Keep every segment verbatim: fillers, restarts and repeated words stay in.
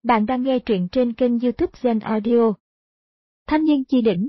Bạn đang nghe truyện trên kênh YouTube Zen Audio. Thanh niên chi đỉnh.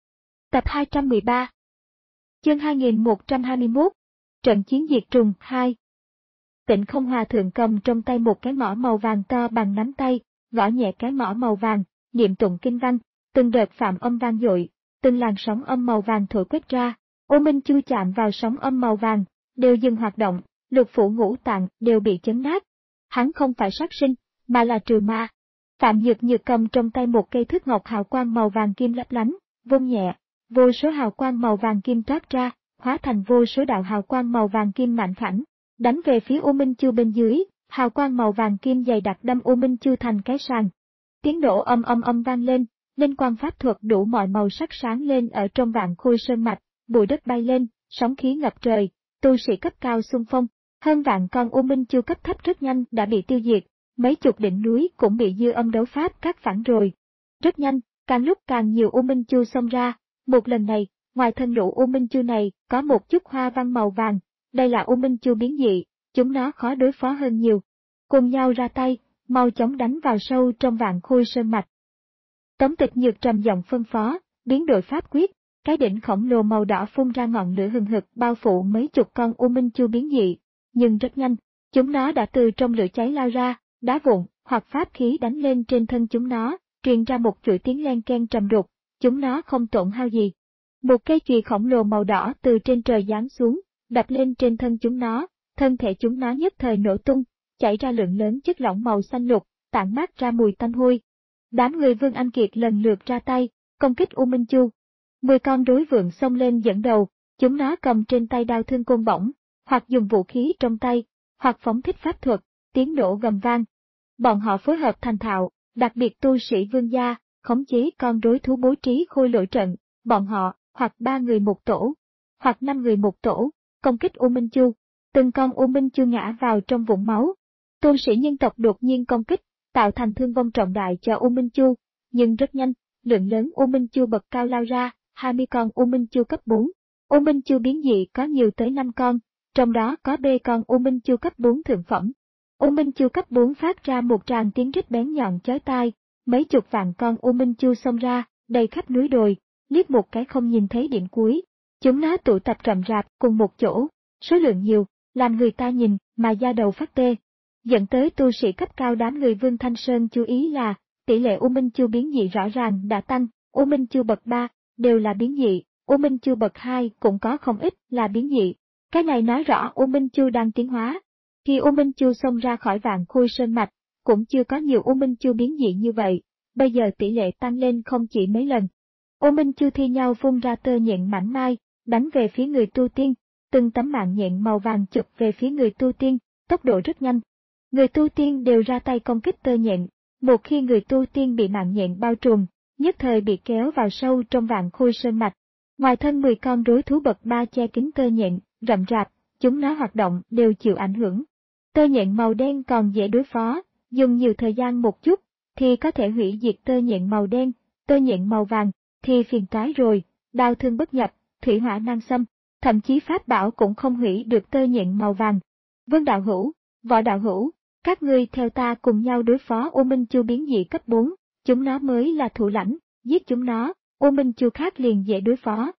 Tập hai trăm mười ba. Chương hai nghìn một trăm hai mươi mốt. Trận chiến diệt trùng hai. Tịnh Không Hòa thượng cầm trong tay một cái mõ màu vàng to bằng nắm tay, gõ nhẹ cái mõ màu vàng, niệm tụng kinh văn, từng đợt phạm âm vang dội, từng làn sóng âm màu vàng thổi quét ra. Ô Minh Chu chạm vào sóng âm màu vàng, đều dừng hoạt động, lục phủ ngũ tạng đều bị chấn nát. Hắn không phải sát sinh, mà là trừ ma. Phạm Nhược Nhược cầm trong tay một cây thước ngọc hào quang màu vàng kim lấp lánh, vung nhẹ, vô số hào quang màu vàng kim toát ra, hóa thành vô số đạo hào quang màu vàng kim mạnh khảnh, đánh về phía U Minh Chu bên dưới. Hào quang màu vàng kim dày đặc đâm U Minh Chu thành cái sàng. Tiếng nổ âm âm âm vang lên, linh quang pháp thuật đủ mọi màu sắc sáng lên ở trong vạn khôi sơn mạch, bụi đất bay lên, sóng khí ngập trời, tu sĩ cấp cao xung phong, hơn vạn con U Minh Chu cấp thấp rất nhanh đã bị tiêu diệt. Mấy chục đỉnh núi cũng bị dư âm đấu pháp cắt phản rồi. Rất nhanh, càng lúc càng nhiều U Minh Chu xông ra. Một lần này, ngoài thân lũ U Minh Chu này có một chút hoa văn màu vàng. Đây là U Minh Chu biến dị, chúng nó khó đối phó hơn nhiều. Cùng nhau ra tay, mau chóng đánh vào sâu trong vạn khôi sơn mạch. Tống Tịch Nhược trầm giọng phân phó, biến đổi pháp quyết, cái đỉnh khổng lồ màu đỏ phun ra ngọn lửa hừng hực bao phủ mấy chục con U Minh Chu biến dị. Nhưng rất nhanh, chúng nó đã từ trong lửa cháy lao ra. Đá vụn hoặc pháp khí đánh lên trên thân chúng nó, truyền ra một chuỗi tiếng len ken trầm đục, chúng nó không tổn hao gì. Một cây chùy khổng lồ màu đỏ từ trên trời giáng xuống, đập lên trên thân chúng nó, thân thể chúng nó nhất thời nổ tung, chảy ra lượng lớn chất lỏng màu xanh lục, tản mát ra mùi tanh hôi. Đám người Vương Anh Kiệt lần lượt ra tay, công kích U Minh Chu. Mười con đối vượng xông lên dẫn đầu, chúng nó cầm trên tay đao thương côn bổng, hoặc dùng vũ khí trong tay, hoặc phóng thích pháp thuật. Tiếng nổ gầm vang. Bọn họ phối hợp thành thạo, đặc biệt tu sĩ vương gia, khống chế con rối thú bố trí khôi lỗi trận, bọn họ, hoặc ba người một tổ, hoặc năm người một tổ, công kích U Minh Chu. Từng con U Minh Chu ngã vào trong vũng máu. Tu sĩ nhân tộc đột nhiên công kích, tạo thành thương vong trọng đại cho U Minh Chu, nhưng rất nhanh, lượng lớn U Minh Chu bậc cao lao ra, hai mươi con U Minh Chu cấp bốn. U Minh Chu biến dị có nhiều tới năm con, trong đó có B con U Minh Chu cấp bốn thượng phẩm. U Minh Chu cấp bốn phát ra một tràng tiếng rít bén nhọn chói tai, mấy chục vạn con U Minh Chu xông ra, đầy khắp núi đồi, liếc một cái không nhìn thấy điểm cuối. Chúng nó tụ tập rậm rạp cùng một chỗ, số lượng nhiều, làm người ta nhìn mà da đầu phát tê. Dẫn tới tu sĩ cấp cao đám người Vương Thanh Sơn chú ý là, tỷ lệ U Minh Chu biến dị rõ ràng đã tăng, U Minh Chu bậc ba đều là biến dị, U Minh Chu bậc hai cũng có không ít là biến dị. Cái này nói rõ U Minh Chu đang tiến hóa. Khi U Minh Chu xông ra khỏi vạn khôi sơn mạch, cũng chưa có nhiều U Minh Chu biến dị như vậy, bây giờ tỷ lệ tăng lên không chỉ mấy lần. U Minh Chu thi nhau phun ra tơ nhện mảnh mai, đánh về phía người tu tiên, từng tấm mạng nhện màu vàng chụp về phía người tu tiên, tốc độ rất nhanh. Người tu tiên đều ra tay công kích tơ nhện, một khi người tu tiên bị mạng nhện bao trùm, nhất thời bị kéo vào sâu trong vạn khôi sơn mạch. Ngoài thân mười con rối thú bậc ba che kín tơ nhện, rậm rạp, chúng nó hoạt động đều chịu ảnh hưởng. Tơ nhện màu đen còn dễ đối phó, dùng nhiều thời gian một chút, thì có thể hủy diệt tơ nhện màu đen, tơ nhện màu vàng, thì phiền toái rồi, đao thương bất nhập, thủy hỏa nan xâm, thậm chí pháp bảo cũng không hủy được tơ nhện màu vàng. Vương đạo hữu, Võ đạo hữu, các ngươi theo ta cùng nhau đối phó U Minh Chu biến dị cấp bốn, chúng nó mới là thủ lãnh, giết chúng nó, U Minh Chu khác liền dễ đối phó.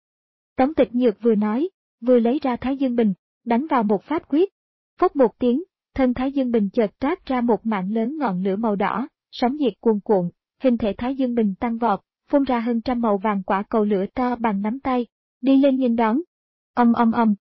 Tống Tịch Nhược vừa nói, vừa lấy ra Thái Dương Bình, đánh vào một pháp quyết. Phốc một tiếng, thân Thái Dương Bình chợt toát ra một mạng lớn ngọn lửa màu đỏ, sóng nhiệt cuồn cuộn, hình thể Thái Dương Bình tăng vọt, phun ra hơn trăm màu vàng quả cầu lửa to bằng nắm tay, đi lên nghênh đón. Ầm ầm ầm.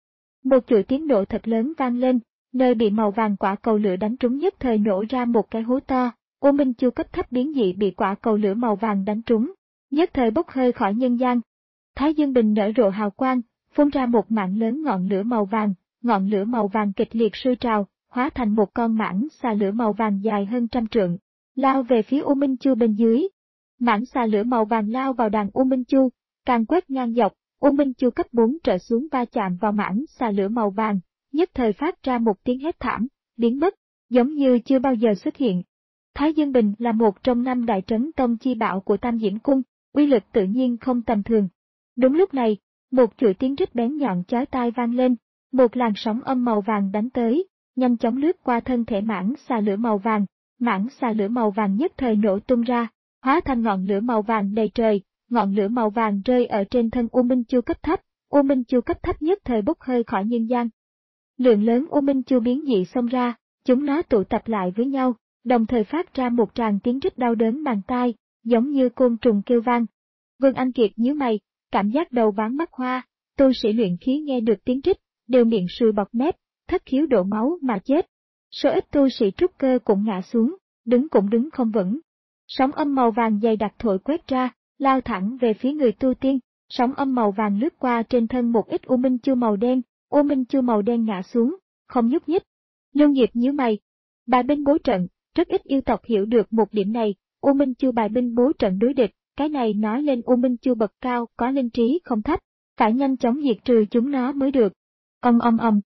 Một chuỗi tiếng nổ thật lớn vang lên, nơi bị màu vàng quả cầu lửa đánh trúng nhất thời nổ ra một cái hố to. U Minh Chu cấp thấp biến dị bị quả cầu lửa màu vàng đánh trúng, nhất thời bốc hơi khỏi nhân gian. Thái Dương Bình nở rộ hào quang, phun ra một mạng lớn ngọn lửa màu vàng. Ngọn lửa màu vàng kịch liệt sôi trào, hóa thành một con mãng xà lửa màu vàng dài hơn trăm trượng, lao về phía U Minh Chu bên dưới. Mãng xà lửa màu vàng lao vào đàn U Minh Chu, càng quét ngang dọc, U Minh Chu cấp bốn trở xuống va chạm vào mãng xà lửa màu vàng, nhất thời phát ra một tiếng hét thảm, biến mất, giống như chưa bao giờ xuất hiện. Thái Dương Bình là một trong năm đại trấn tông chi bảo của Tam Diễm Cung, uy lực tự nhiên không tầm thường. Đúng lúc này, một chuỗi tiếng rít bén nhọn chói tai vang lên. Một làn sóng âm màu vàng đánh tới, nhanh chóng lướt qua thân thể mãng xà lửa màu vàng, mảng xà lửa màu vàng nhất thời nổ tung ra, hóa thành ngọn lửa màu vàng đầy trời, ngọn lửa màu vàng rơi ở trên thân U Minh Chu cấp thấp, U Minh Chu cấp thấp nhất thời bốc hơi khỏi nhân gian. Lượng lớn U Minh Chu biến dị xông ra, chúng nó tụ tập lại với nhau, đồng thời phát ra một tràng tiếng rít đau đớn màng tai, giống như côn trùng kêu vang. Vương Anh Kiệt nhíu mày, cảm giác đầu váng mắt hoa, tu sĩ luyện khí nghe được tiếng rít, đều miệng sùi bọt mép, thất khiếu đổ máu mà chết. Số ít tu sĩ trúc cơ cũng ngã xuống, đứng cũng đứng không vững. Sóng âm màu vàng dày đặc thổi quét ra, lao thẳng về phía người tu tiên, sóng âm màu vàng lướt qua trên thân một ít U Minh Chu màu đen, U Minh Chu màu đen ngã xuống, không nhúc nhích. Lưu Nghiệp nhíu mày, bài binh bố trận, rất ít yêu tộc hiểu được một điểm này, U Minh Chu bài binh bố trận đối địch, cái này nói lên U Minh Chu bậc cao có linh trí không thấp, phải nhanh chóng diệt trừ chúng nó mới được. Ong ong ong.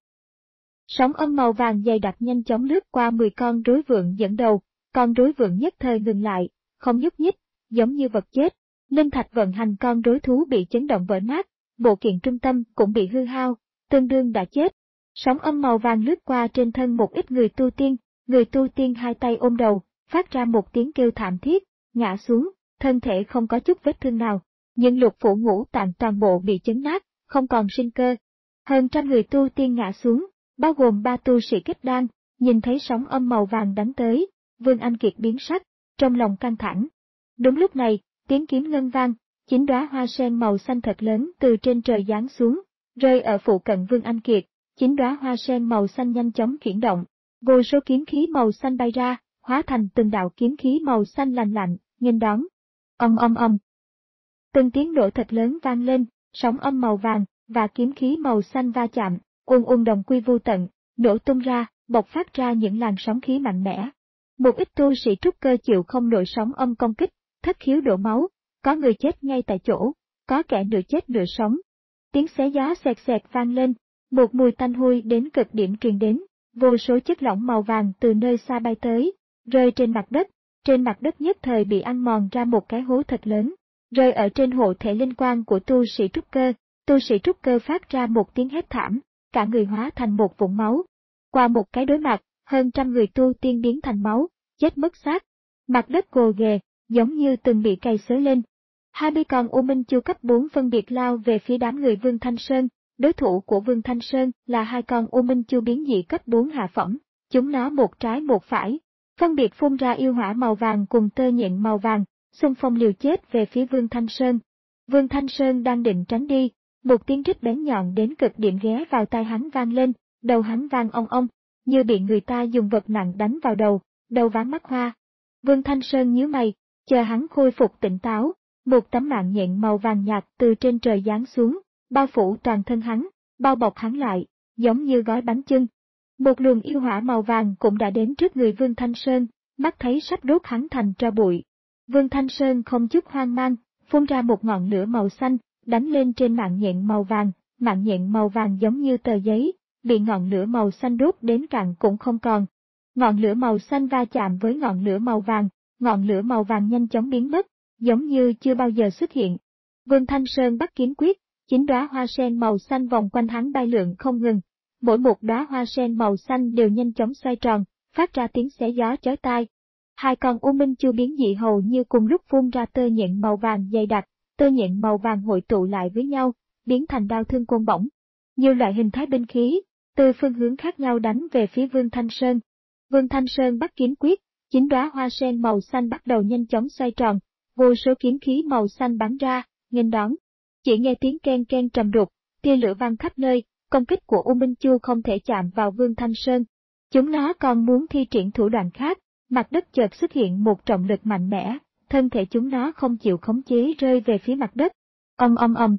Sóng âm màu vàng dày đặc nhanh chóng lướt qua mười con rối vượn dẫn đầu, con rối vượn nhất thời ngừng lại, không nhúc nhích, giống như vật chết. Linh thạch vận hành con rối thú bị chấn động vỡ nát, bộ kiện trung tâm cũng bị hư hao, tương đương đã chết. Sóng âm màu vàng lướt qua trên thân một ít người tu tiên, người tu tiên hai tay ôm đầu, phát ra một tiếng kêu thảm thiết, ngã xuống, thân thể không có chút vết thương nào, nhưng lục phủ ngũ tạng toàn bộ bị chấn nát, không còn sinh cơ. Hơn trăm người tu tiên ngã xuống, bao gồm ba tu sĩ kết đan, nhìn thấy sóng âm màu vàng đánh tới, Vương Anh Kiệt biến sắc, trong lòng căng thẳng. Đúng lúc này, tiếng kiếm ngân vang, chín đóa hoa sen màu xanh thật lớn từ trên trời giáng xuống, rơi ở phụ cận Vương Anh Kiệt, chín đóa hoa sen màu xanh nhanh chóng chuyển động, vô số kiếm khí màu xanh bay ra, hóa thành từng đạo kiếm khí màu xanh lạnh lạnh, nghênh đón. Ong ong ong. Từng tiếng nổ thật lớn vang lên, sóng âm màu vàng và kiếm khí màu xanh va chạm, ùn ùn đồng quy vu tận, nổ tung ra, bộc phát ra những làn sóng khí mạnh mẽ. Một ít tu sĩ trúc cơ chịu không nổi sóng âm công kích, thất khiếu đổ máu, có người chết ngay tại chỗ, có kẻ nửa chết nửa sống. Tiếng xé gió xẹt xẹt vang lên, một mùi tanh hôi đến cực điểm truyền đến, vô số chất lỏng màu vàng từ nơi xa bay tới, rơi trên mặt đất, trên mặt đất nhất thời bị ăn mòn ra một cái hố thật lớn, rơi ở trên hộ thể linh quang của tu sĩ trúc cơ, tu sĩ trúc cơ phát ra một tiếng hét thảm, cả người hóa thành một vũng máu. Qua một cái đối mặt, hơn trăm người tu tiên biến thành máu, chết mất xác. Mặt đất gồ ghề, giống như từng bị cày xới lên. Hai mươi con U Minh Chu cấp bốn phân biệt lao về phía đám người Vương Thanh Sơn, đối thủ của Vương Thanh Sơn là hai con U Minh Chu biến dị cấp bốn hạ phẩm, chúng nó một trái một phải, phân biệt phun ra yêu hỏa màu vàng cùng tơ nhện màu vàng, xung phong liều chết về phía Vương Thanh Sơn. Vương Thanh Sơn đang định tránh đi, một tiếng rít bén nhọn đến cực điểm ghé vào tai hắn vang lên, đầu hắn vang ong ong, như bị người ta dùng vật nặng đánh vào đầu, đầu váng mắt hoa. Vương Thanh Sơn nhíu mày, chờ hắn khôi phục tỉnh táo, một tấm mạng nhện màu vàng nhạt từ trên trời giáng xuống, bao phủ toàn thân hắn, bao bọc hắn lại, giống như gói bánh chưng. Một luồng yêu hỏa màu vàng cũng đã đến trước người Vương Thanh Sơn, mắt thấy sắp đốt hắn thành tro bụi. Vương Thanh Sơn không chút hoang mang, phun ra một ngọn lửa màu xanh, đánh lên trên mạng nhện màu vàng, mạng nhện màu vàng giống như tờ giấy, bị ngọn lửa màu xanh đốt đến cạn cũng không còn. Ngọn lửa màu xanh va chạm với ngọn lửa màu vàng, ngọn lửa màu vàng nhanh chóng biến mất, giống như chưa bao giờ xuất hiện. Vương Thanh Sơn bắt kiếm quyết, chín đóa hoa sen màu xanh vòng quanh hắn bay lượn không ngừng. Mỗi một đóa hoa sen màu xanh đều nhanh chóng xoay tròn, phát ra tiếng xé gió chói tai. Hai con U Minh Chu biến dị hầu như cùng lúc phun ra tơ nhện màu vàng dày đặc, tơ nhện màu vàng hội tụ lại với nhau, biến thành đao thương côn bổng. Nhiều loại hình thái binh khí, từ phương hướng khác nhau đánh về phía Vương Thanh Sơn. Vương Thanh Sơn bắt kiếm quyết, chín đóa hoa sen màu xanh bắt đầu nhanh chóng xoay tròn, vô số kiếm khí màu xanh bắn ra, nghênh đón. Chỉ nghe tiếng ken ken trầm đục, tia lửa vang khắp nơi, công kích của U Minh Chu không thể chạm vào Vương Thanh Sơn. Chúng nó còn muốn thi triển thủ đoạn khác, mặt đất chợt xuất hiện một trọng lực mạnh mẽ, thân thể chúng nó không chịu khống chế rơi về phía mặt đất. Ong ong ong.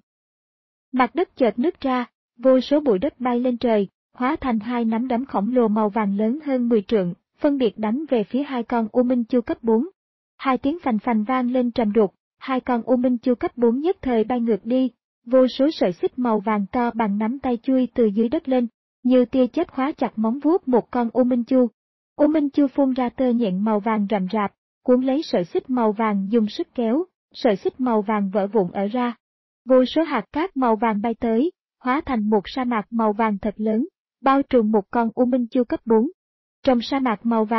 Mặt đất chợt nứt ra, vô số bụi đất bay lên trời, hóa thành hai nắm đấm khổng lồ màu vàng lớn hơn mười trượng, phân biệt đánh về phía hai con U Minh Chu cấp bốn. Hai tiếng phành phành vang lên trầm đục, hai con U Minh Chu cấp bốn nhất thời bay ngược đi, vô số sợi xích màu vàng to bằng nắm tay chui từ dưới đất lên, như tia chớp khóa chặt móng vuốt một con U Minh Chu. U Minh Chu phun ra tơ nhện màu vàng rậm rạp, cuốn lấy sợi xích màu vàng dùng sức kéo, sợi xích màu vàng vỡ vụn ở ra. Vô số hạt cát màu vàng bay tới, hóa thành một sa mạc màu vàng thật lớn, bao trùm một con U Minh Chu cấp bốn. Trong sa mạc màu vàng,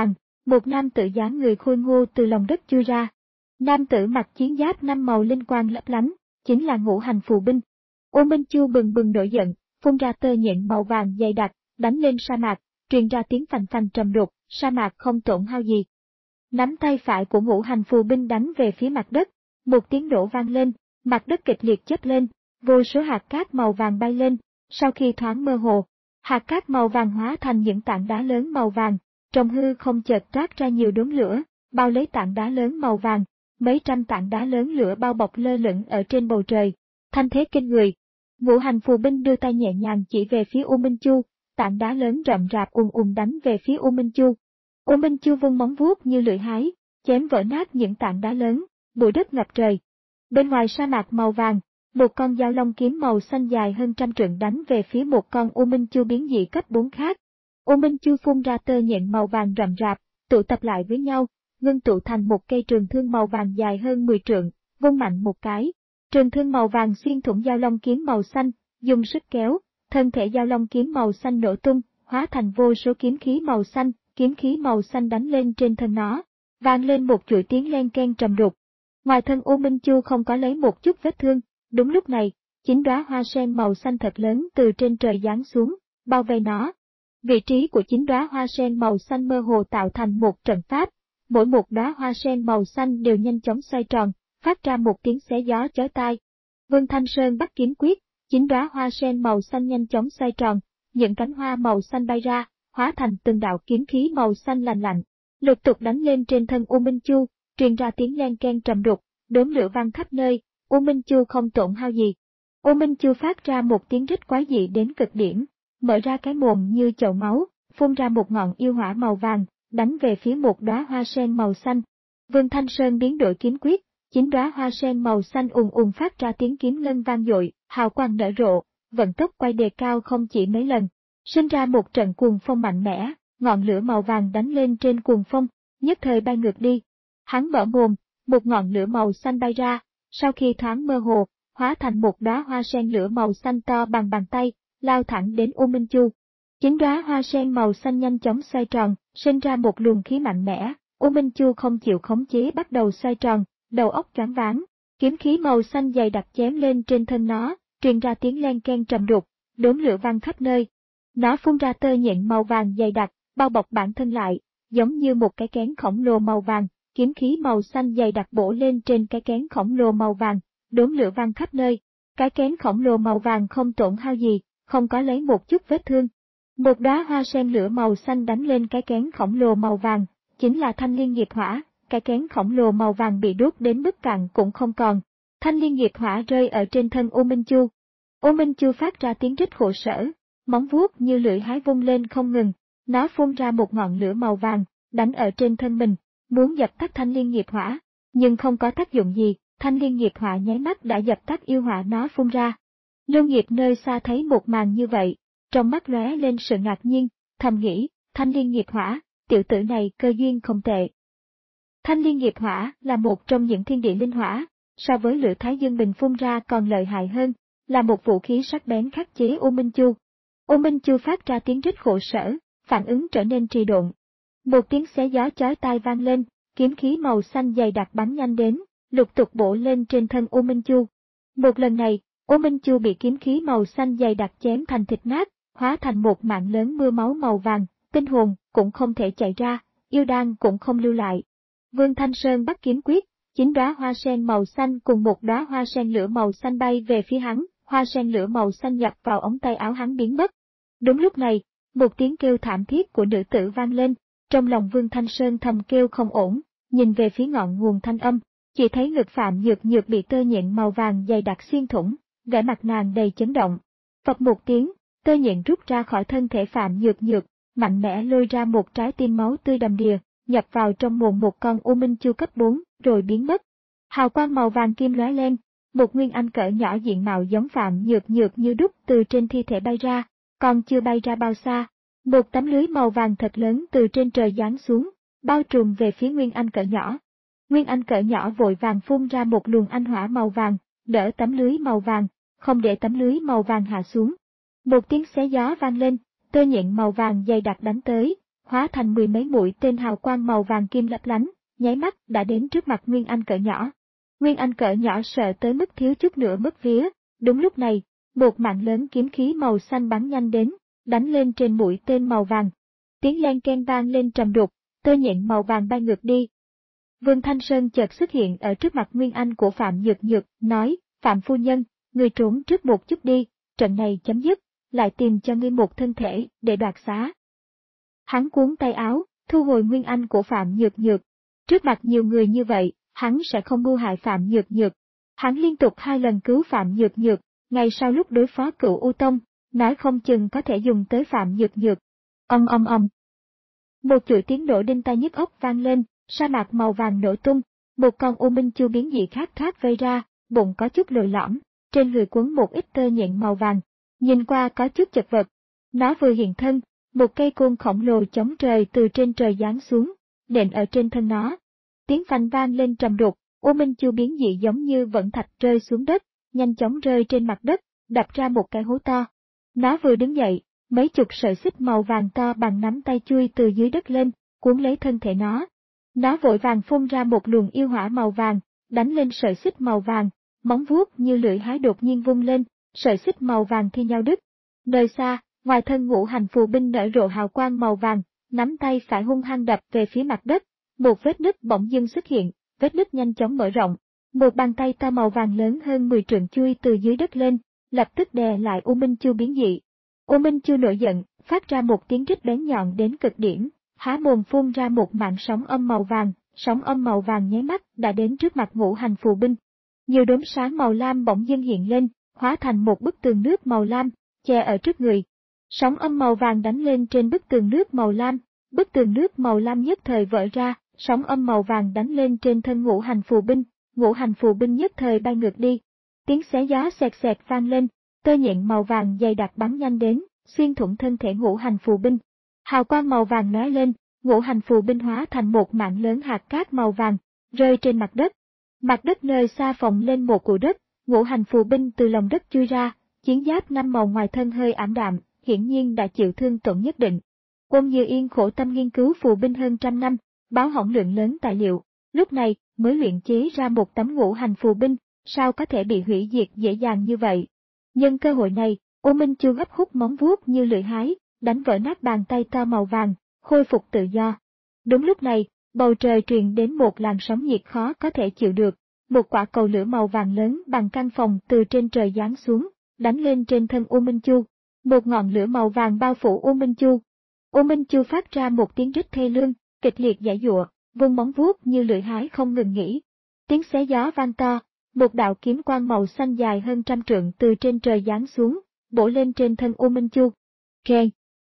Một nam tử dáng người khôi ngô từ lòng đất chui ra. Nam tử mặc chiến giáp năm màu linh quang lấp lánh, chính là Ngũ Hành Phù Binh. U Minh Chu bừng bừng nổi giận, phun ra tơ nhện màu vàng dày đặc, đánh lên sa mạc, truyền ra tiếng phành phành trầm đục, sa mạc không tổn hao gì. Nắm tay phải của Ngũ Hành Phù Binh đánh về phía mặt đất, một tiếng nổ vang lên, mặt đất kịch liệt chớp lên, vô số hạt cát màu vàng bay lên, sau khi thoáng mơ hồ, hạt cát màu vàng hóa thành những tảng đá lớn màu vàng, trong hư không chợt toát ra nhiều đốm lửa, bao lấy tảng đá lớn màu vàng, mấy trăm tảng đá lớn lửa bao bọc lơ lửng ở trên bầu trời, thanh thế kinh người. Ngũ Hành Phù Binh đưa tay nhẹ nhàng chỉ về phía U Minh Chu, tảng đá lớn rậm rạp ùn ùn đánh về phía U Minh Chu. U Minh Chu vung móng vuốt như lưỡi hái, chém vỡ nát những tảng đá lớn, bụi đất ngập trời. Bên ngoài sa mạc màu vàng, một con dao long kiếm màu xanh dài hơn trăm trượng đánh về phía một con U Minh Chu biến dị cấp bốn khác. U Minh Chu phun ra tơ nhện màu vàng rậm rạp, tụ tập lại với nhau, ngưng tụ thành một cây trường thương màu vàng dài hơn mười trượng, vung mạnh một cái. Trường thương màu vàng xuyên thủng dao long kiếm màu xanh, dùng sức kéo, thân thể dao long kiếm màu xanh nổ tung, hóa thành vô số kiếm khí màu xanh, kiếm khí màu xanh đánh lên trên thân nó, vang lên một chuỗi tiếng len keng trầm đục. Ngoài thân U Minh Chu không có lấy một chút vết thương, đúng lúc này, chín đóa hoa sen màu xanh thật lớn từ trên trời giáng xuống, bao vây nó. Vị trí của chín đóa hoa sen màu xanh mơ hồ tạo thành một trận pháp, mỗi một đóa hoa sen màu xanh đều nhanh chóng xoay tròn, phát ra một tiếng xé gió chói tai. Vương Thanh Sơn bắt kiếm quyết, chín đóa hoa sen màu xanh nhanh chóng xoay tròn, những cánh hoa màu xanh bay ra, hóa thành từng đạo kiếm khí màu xanh lạnh lạnh, lục tục đánh lên trên thân U Minh Chu, truyền ra tiếng len keng trầm đục, đốm lửa vang khắp nơi, U Minh Chu không tổn hao gì. U Minh Chu phát ra một tiếng rít quái dị đến cực điểm, mở ra cái mồm như chậu máu, phun ra một ngọn yêu hỏa màu vàng, đánh về phía một đóa hoa sen màu xanh. Vương Thanh Sơn biến đổi kiếm quyết, chín đóa hoa sen màu xanh ùn ùn phát ra tiếng kiếm ngân vang dội, hào quang nở rộ, vận tốc quay đề cao không chỉ mấy lần, sinh ra một trận cuồng phong mạnh mẽ, ngọn lửa màu vàng đánh lên trên cuồng phong, nhất thời bay ngược đi. Hắn mở mồm, một ngọn lửa màu xanh bay ra, sau khi thoáng mơ hồ, hóa thành một đóa hoa sen lửa màu xanh to bằng bàn tay, lao thẳng đến U Minh Chu. Chín đóa hoa sen màu xanh nhanh chóng xoay tròn, sinh ra một luồng khí mạnh mẽ, U Minh Chu không chịu khống chế bắt đầu xoay tròn, đầu óc choáng váng, kiếm khí màu xanh dày đặc chém lên trên thân nó, truyền ra tiếng len keng trầm đục, đốm lửa vang khắp nơi. Nó phun ra tơ nhện màu vàng dày đặc, bao bọc bản thân lại, giống như một cái kén khổng lồ màu vàng, kiếm khí màu xanh dày đặc bổ lên trên cái kén khổng lồ màu vàng, đốm lửa vang khắp nơi. Cái kén khổng lồ màu vàng không tổn hao gì, không có lấy một chút vết thương. Một đóa hoa sen lửa màu xanh đánh lên cái kén khổng lồ màu vàng, chính là thanh liên nghiệp hỏa, cái kén khổng lồ màu vàng bị đốt đến mức cạn cũng không còn. Thanh liên nghiệp hỏa rơi ở trên thân U Minh Chu. U Minh Chu phát ra tiếng rít khổ sở, móng vuốt như lưỡi hái vung lên không ngừng, nó phun ra một ngọn lửa màu vàng, đánh ở trên thân mình, muốn dập tắt thanh liên nghiệp hỏa, nhưng không có tác dụng gì, thanh liên nghiệp hỏa nháy mắt đã dập tắt yêu hỏa nó phun ra. Lưu Nghiệp nơi xa thấy một màn như vậy, trong mắt lóe lên sự ngạc nhiên, thầm nghĩ, thanh liên nghiệp hỏa, tiểu tử này cơ duyên không tệ. Thanh liên nghiệp hỏa là một trong những thiên địa linh hỏa, so với lửa Thái Dương Bình phun ra còn lợi hại hơn, là một vũ khí sắc bén khắc chế U Minh Chu. U Minh Chu phát ra tiếng rít khổ sở, phản ứng trở nên trì độn. Một tiếng xé gió chói tai vang lên, kiếm khí màu xanh dày đặc bắn nhanh đến, lục tục bổ lên trên thân U Minh Chu. Một lần này, U Minh Chu bị kiếm khí màu xanh dày đặc chém thành thịt nát, hóa thành một mạng lớn mưa máu màu vàng, tinh hồn cũng không thể chạy ra, yêu đan cũng không lưu lại. Vương Thanh Sơn bắt kiếm quyết, chín đóa hoa sen màu xanh cùng một đóa hoa sen lửa màu xanh bay về phía hắn, hoa sen lửa màu xanh nhập vào ống tay áo hắn biến mất. Đúng lúc này, một tiếng kêu thảm thiết của nữ tử vang lên, trong lòng Vương Thanh Sơn thầm kêu không ổn, nhìn về phía ngọn nguồn thanh âm, chỉ thấy ngực Phạm Nhược Nhược bị tơ nhện màu vàng dày đặc xuyên thủng, vẻ mặt nàng đầy chấn động. Phập một tiếng, tơ nhện rút ra khỏi thân thể Phạm Nhược Nhược, mạnh mẽ lôi ra một trái tim máu tươi đầm đìa, nhập vào trong mồm một con U Minh Chu cấp bốn, rồi biến mất. Hào quang màu vàng kim lóe lên, một nguyên anh cỡ nhỏ diện mạo giống Phạm Nhược Nhược như đúc từ trên thi thể bay ra, còn chưa bay ra bao xa, một tấm lưới màu vàng thật lớn từ trên trời giáng xuống, bao trùm về phía nguyên anh cỡ nhỏ. Nguyên anh cỡ nhỏ vội vàng phun ra một luồng anh hỏa màu vàng, đỡ tấm lưới màu vàng, không để tấm lưới màu vàng hạ xuống. Một tiếng xé gió vang lên, tơ nhện màu vàng dày đặc đánh tới, hóa thành mười mấy mũi tên hào quang màu vàng kim lấp lánh, nháy mắt đã đến trước mặt Nguyên Anh cỡ nhỏ. Nguyên Anh cỡ nhỏ sợ tới mức thiếu chút nữa mất vía. Đúng lúc này, một mạng lớn kiếm khí màu xanh bắn nhanh đến, đánh lên trên mũi tên màu vàng. Tiếng len keng vang lên trầm đục, tơ nhện màu vàng bay ngược đi. Vương Thanh Sơn chợt xuất hiện ở trước mặt Nguyên Anh của Phạm Nhược Nhược, nói, Phạm phu nhân, người trốn trước một chút đi, trận này chấm dứt, lại tìm cho ngươi một thân thể để đoạt xá. Hắn cuốn tay áo, thu hồi Nguyên Anh của Phạm Nhược Nhược. Trước mặt nhiều người như vậy, hắn sẽ không mưu hại Phạm Nhược Nhược. Hắn liên tục hai lần cứu Phạm Nhược Nhược, ngay sau lúc đối phó Cửu U Tông, nói không chừng có thể dùng tới Phạm Nhược Nhược. Ong ong ong. Một chuỗi tiếng nổ đinh tai nhức óc vang lên, sa mạc màu vàng nổ tung, một con U Minh Chu biến dị khác thoát vây ra, bụng có chút lồi lõm, trên người quấn một ít tơ nhện màu vàng, nhìn qua có chút chật vật. Nó vừa hiện thân, một cây côn khổng lồ chống trời từ trên trời giáng xuống, nện ở trên thân nó. Tiếng phanh vang lên trầm đục, U Minh Chu biến dị giống như vẫn thạch rơi xuống đất, nhanh chóng rơi trên mặt đất, đập ra một cái hố to. Nó vừa đứng dậy, mấy chục sợi xích màu vàng to bằng nắm tay chui từ dưới đất lên, cuốn lấy thân thể nó. Nó vội vàng phun ra một luồng yêu hỏa màu vàng, đánh lên sợi xích màu vàng, móng vuốt như lưỡi hái đột nhiên vung lên, sợi xích màu vàng thi nhau đứt. Nơi xa, ngoài thân ngũ hành phù binh nở rộ hào quang màu vàng, nắm tay phải hung hăng đập về phía mặt đất, một vết nứt bỗng dưng xuất hiện, vết nứt nhanh chóng mở rộng. Một bàn tay to màu vàng lớn hơn mười trượng chui từ dưới đất lên, lập tức đè lại U Minh Chu biến dị. U Minh Chu nổi giận, phát ra một tiếng rít bén nhọn đến cực điểm, há mồm phun ra một mạng sóng âm màu vàng, sóng âm màu vàng nháy mắt đã đến trước mặt ngũ hành phù binh. Nhiều đốm sáng màu lam bỗng dưng hiện lên, hóa thành một bức tường nước màu lam, che ở trước người. Sóng âm màu vàng đánh lên trên bức tường nước màu lam, bức tường nước màu lam nhất thời vỡ ra, sóng âm màu vàng đánh lên trên thân ngũ hành phù binh, ngũ hành phù binh nhất thời bay ngược đi. Tiếng xé gió xẹt xẹt vang lên, tơ nhện màu vàng dày đặc bắn nhanh đến, xuyên thủng thân thể ngũ hành phù binh. Hào quang màu vàng lóe lên, ngũ hành phù binh hóa thành một mảng lớn hạt cát màu vàng, rơi trên mặt đất. Mặt đất nơi xa phồng lên một cụ đất, ngũ hành phù binh từ lòng đất chui ra, chiến giáp năm màu ngoài thân hơi ảm đạm, hiển nhiên đã chịu thương tổn nhất định. Ôn Như Yên khổ tâm nghiên cứu phù binh hơn trăm năm, báo hỏng lượng lớn tài liệu, lúc này mới luyện chế ra một tấm ngũ hành phù binh, sao có thể bị hủy diệt dễ dàng như vậy. Nhân cơ hội này, U Minh Chu gấp hút móng vuốt như lưỡi hái, đánh vỡ nát bàn tay to màu vàng, khôi phục tự do. Đúng lúc này, bầu trời truyền đến một làn sóng nhiệt khó có thể chịu được, một quả cầu lửa màu vàng lớn bằng căn phòng từ trên trời giáng xuống, đánh lên trên thân U Minh Chu. Một ngọn lửa màu vàng bao phủ U Minh Chu. U Minh Chu phát ra một tiếng rít thê lương, kịch liệt giãy giụa, vung móng vuốt như lưỡi hái không ngừng nghỉ. Tiếng xé gió vang to, một đạo kiếm quang màu xanh dài hơn trăm trượng từ trên trời giáng xuống, bổ lên trên thân U Minh Chu. Keng!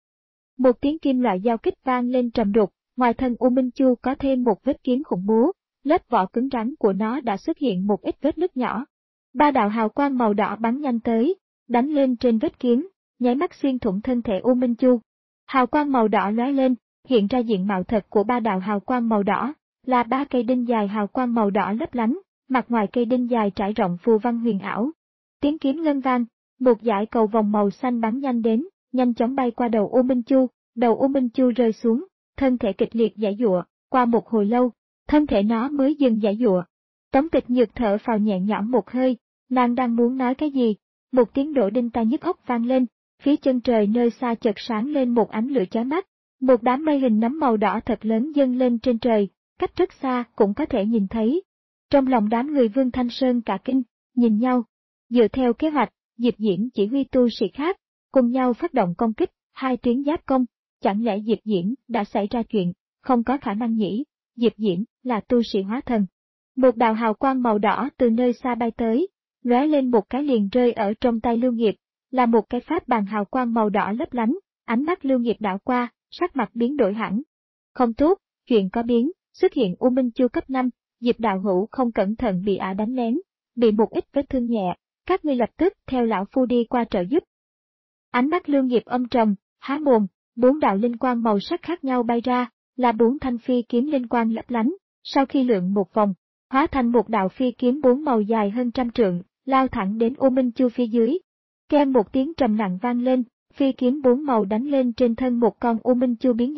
Một tiếng kim loại giao kích vang lên trầm đục, ngoài thân U Minh Chu có thêm một vết kiếm khủng bố, lớp vỏ cứng rắn của nó đã xuất hiện một ít vết nứt nhỏ. Ba đạo hào quang màu đỏ bắn nhanh tới, đánh lên trên vết kiếm, nháy mắt xuyên thủng thân thể U Minh Chu. Hào quang màu đỏ lóe lên, hiện ra diện mạo thật của ba đạo hào quang màu đỏ, là ba cây đinh dài hào quang màu đỏ lấp lánh, mặt ngoài cây đinh dài trải rộng phù văn huyền ảo. Tiếng kiếm ngân vang, một dải cầu vòng màu xanh bắn nhanh đến, nhanh chóng bay qua đầu U Minh Chu, đầu U Minh Chu rơi xuống, thân thể kịch liệt giãy giụa, qua một hồi lâu, thân thể nó mới dừng giãy giụa. Tống Tịch Nhược thở phào nhẹ nhõm một hơi, nàng đang muốn nói cái gì, một tiếng nổ đinh tai nhức óc vang lên, phía chân trời nơi xa chợt sáng lên một ánh lửa chói mắt, một đám mây hình nấm màu đỏ thật lớn dâng lên trên trời, cách rất xa cũng có thể nhìn thấy. Trong lòng đám người Vương Thanh Sơn cả kinh, nhìn nhau, dựa theo kế hoạch, Diệp Diễn chỉ huy tu sĩ khác, cùng nhau phát động công kích, hai tuyến giáp công, chẳng lẽ Diệp Diễn đã xảy ra chuyện, không có khả năng nhỉ, Diệp Diễn là tu sĩ hóa thần. Một đạo hào quang màu đỏ từ nơi xa bay tới, lóe lên một cái liền rơi ở trong tay Lưu Nghiệp, là một cái pháp bàn hào quang màu đỏ lấp lánh, ánh mắt Lưu Nghiệp đảo qua, sắc mặt biến đổi hẳn. Không tốt, chuyện có biến, xuất hiện U Minh Chu cấp năm, Diệp đạo hữu không cẩn thận bị ả đánh lén, bị một ít vết thương nhẹ, các ngươi lập tức theo lão phu đi qua trợ giúp. Ánh mắt Lưu Nghiệp âm trầm, há mồm, bốn đạo linh quang màu sắc khác nhau bay ra, là bốn thanh phi kiếm linh quang lấp lánh, sau khi lượn một vòng, hóa thành một đạo phi kiếm bốn màu dài hơn trăm trượng, lao thẳng đến U Minh Chu phía dưới. Keng một tiếng trầm nặng vang lên, phi kiếm bốn màu đánh lên trên thân một con U Minh Chu biến dị,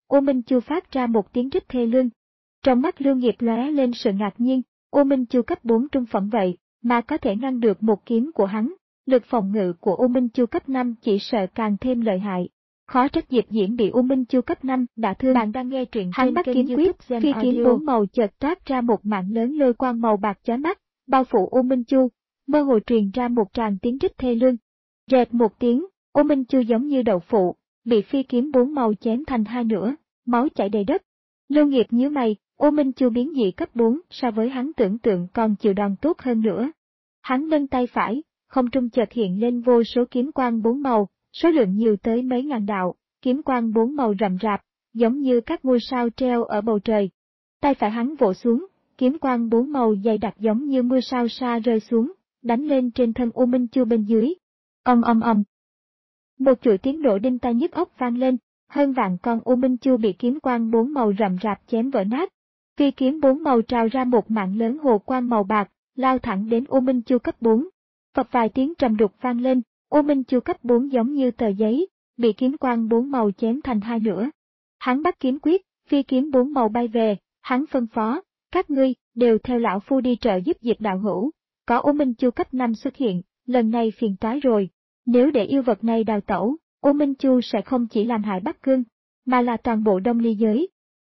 U Minh Chu phát ra một tiếng rít thê lương. Trong mắt Lưu Nghiệp lóe lên sự ngạc nhiên, U Minh Chu cấp bốn trung phẩm vậy, mà có thể ngăn được một kiếm của hắn. Lực phòng ngự của U Minh Chu cấp năm chỉ sợ càng thêm lợi hại. Khó trách Diệp Diễm bị U Minh Chu cấp năm đã thương. Bạn đang nghe truyện trên kênh kiếm quyết, phi kiếm bốn màu chợt toát ra một mạng lớn lôi quang màu bạc chói mắt, bao phủ U Minh Chu, mơ hồ truyền ra một tràng tiếng rít thê lương. Rẹt một tiếng, U Minh Chu giống như đậu phụ, bị phi kiếm bốn màu chém thành hai nửa, máu chảy đầy đất. Lưu Nghiệp nhíu mày, U Minh Chu biến dị cấp bốn so với hắn tưởng tượng còn chịu đòn tốt hơn nữa. Hắn nâng tay phải, không trung chợt hiện lên vô số kiếm quang bốn màu, số lượng nhiều tới mấy ngàn đạo, kiếm quang bốn màu rậm rạp, giống như các ngôi sao treo ở bầu trời. Tay phải hắn vỗ xuống, kiếm quang bốn màu dày đặc giống như mưa sao sa rơi xuống, đánh lên trên thân U Minh Chu bên dưới. Ầm ầm ầm. Một chuỗi tiếng nổ đinh tai nhức óc vang lên, hơn vạn con U Minh Chu bị kiếm quang bốn màu rậm rạp chém vỡ nát. Phi kiếm bốn màu trào ra một mạng lớn hồ quang màu bạc, lao thẳng đến U Minh Chu cấp bốn. Phập vài tiếng trầm đục vang lên, U Minh Chu cấp bốn giống như tờ giấy, bị kiếm quang bốn màu chém thành hai nửa. Hắn bắt kiếm quyết, phi kiếm bốn màu bay về, hắn phân phó, các ngươi đều theo lão phu đi trợ giúp Diệp đạo hữu. Có U Minh Chu cấp năm xuất hiện, lần này phiền toái rồi. Nếu để yêu vật này đào tẩu, U Minh Chu sẽ không chỉ làm hại Bắc Cương, mà là toàn bộ Đông Ly giới.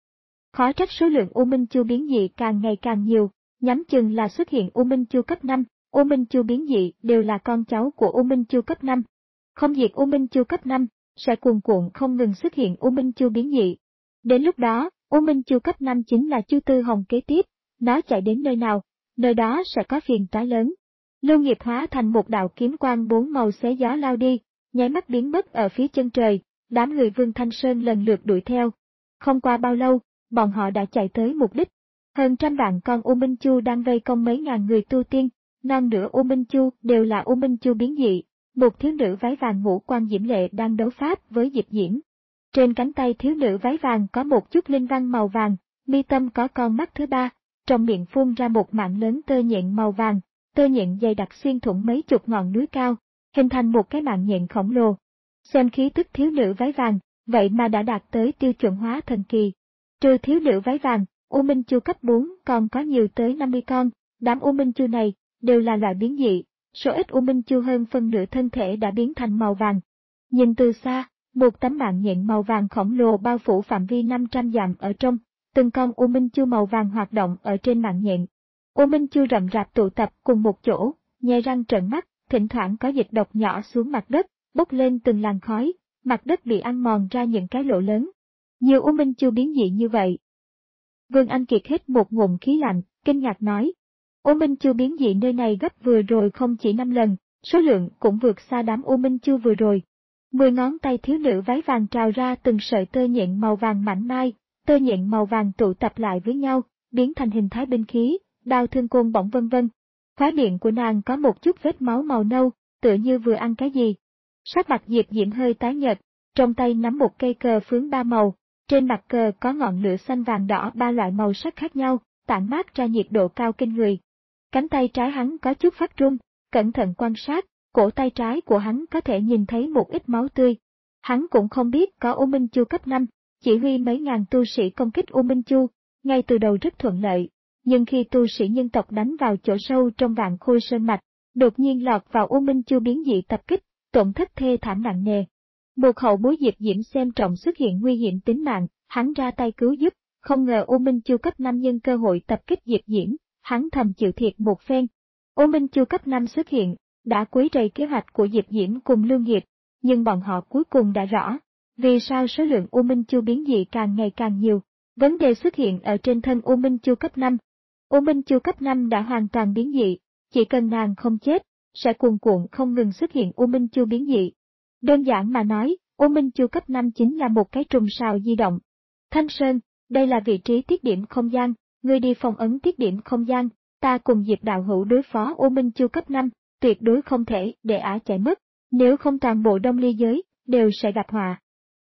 Khó trách số lượng U Minh Chu biến dị càng ngày càng nhiều, nhắm chừng là xuất hiện U Minh Chu cấp năm, U Minh Chu biến dị đều là con cháu của U Minh Chu cấp năm. Không diệt U Minh Chu cấp năm, sẽ cuồn cuộn không ngừng xuất hiện U Minh Chu biến dị. Đến lúc đó, U Minh Chu cấp năm chính là Chu Tư Hồng kế tiếp, nó chạy đến nơi nào, nơi đó sẽ có phiền toái lớn. Lưu Nghiệp hóa thành một đạo kiếm quang bốn màu xé gió lao đi, nháy mắt biến mất ở phía chân trời, đám người Vương Thanh Sơn lần lượt đuổi theo. Không qua bao lâu, bọn họ đã chạy tới mục đích. Hơn trăm vạn con U Minh Chu đang vây công mấy ngàn người tu tiên, non nửa U Minh Chu đều là U Minh Chu biến dị. Một thiếu nữ váy vàng ngũ quan diễm lệ đang đấu pháp với Diệp Diễm. Trên cánh tay thiếu nữ váy vàng có một chút linh văn màu vàng, mi tâm có con mắt thứ ba, trong miệng phun ra một mạng lớn tơ nhện màu vàng, tơ nhện dày đặc xuyên thủng mấy chục ngọn núi cao, hình thành một cái mạng nhện khổng lồ. Xem khí tức thiếu nữ váy vàng, vậy mà đã đạt tới tiêu chuẩn hóa thần kỳ. Trừ thiếu nữ váy vàng, U Minh Chu cấp bốn còn có nhiều tới năm mươi con, đám U Minh Chu này đều là loại biến dị, số ít U Minh Chu hơn phân nửa thân thể đã biến thành màu vàng. Nhìn từ xa, một tấm mạng nhện màu vàng khổng lồ bao phủ phạm vi năm trăm dặm ở trong, từng con U Minh Chu màu vàng hoạt động ở trên mạng nhện. U Minh Chu rậm rạp tụ tập cùng một chỗ, nhe răng trợn mắt, thỉnh thoảng có dịch độc nhỏ xuống mặt đất, bốc lên từng làn khói, mặt đất bị ăn mòn ra những cái lỗ lớn. Nhiều U Minh Chu biến dị như vậy. Vương Anh Kiệt hít một ngụm khí lạnh, kinh ngạc nói. U Minh Chu biến dị nơi này gấp vừa rồi không chỉ năm lần, số lượng cũng vượt xa đám U Minh Chu vừa rồi. Mười ngón tay thiếu nữ váy vàng trào ra từng sợi tơ nhện màu vàng mảnh mai, tơ nhện màu vàng tụ tập lại với nhau, biến thành hình thái binh khí, đao thương côn bổng vân vân. Khóe miệng của nàng có một chút vết máu màu nâu, tựa như vừa ăn cái gì. Sắc mặt Diệp Diễm hơi tái nhợt, trong tay nắm một cây cờ phướng ba màu, trên mặt cờ có ngọn lửa xanh vàng đỏ ba loại màu sắc khác nhau, tản mát ra nhiệt độ cao kinh người. Cánh tay trái hắn có chút phát run, cẩn thận quan sát, cổ tay trái của hắn có thể nhìn thấy một ít máu tươi. Hắn cũng không biết có U Minh Chu cấp năm, chỉ huy mấy ngàn tu sĩ công kích U Minh Chu, ngay từ đầu rất thuận lợi. Nhưng khi tu sĩ nhân tộc đánh vào chỗ sâu trong vạn khôi sơn mạch, đột nhiên lọt vào U Minh Chu biến dị tập kích, tổn thất thê thảm nặng nề. Một hậu bối Diệp Diễm xem trọng xuất hiện nguy hiểm tính mạng, hắn ra tay cứu giúp, không ngờ U Minh Chu cấp năm nhân cơ hội tập kích Diệp Diễm, hắn thầm chịu thiệt một phen. U Minh Chu cấp năm xuất hiện, đã quấy rầy kế hoạch của Diệp Diễm cùng Lương Nghiệp, nhưng bọn họ cuối cùng đã rõ, vì sao số lượng U Minh Chu biến dị càng ngày càng nhiều. Vấn đề xuất hiện ở trên thân U Minh Chu cấp năm. U Minh Chu cấp năm đã hoàn toàn biến dị, chỉ cần nàng không chết, sẽ cuồn cuộn không ngừng xuất hiện U Minh Chu biến dị. Đơn giản mà nói, U Minh Chu cấp năm chính là một cái trùng sào di động. Thanh Sơn, đây là vị trí tiết điểm không gian, ngươi đi phong ấn tiết điểm không gian, ta cùng Diệp đạo hữu đối phó U Minh Chu cấp năm, tuyệt đối không thể để ả chạy mất, nếu không toàn bộ Đông Ly giới đều sẽ gặp họa.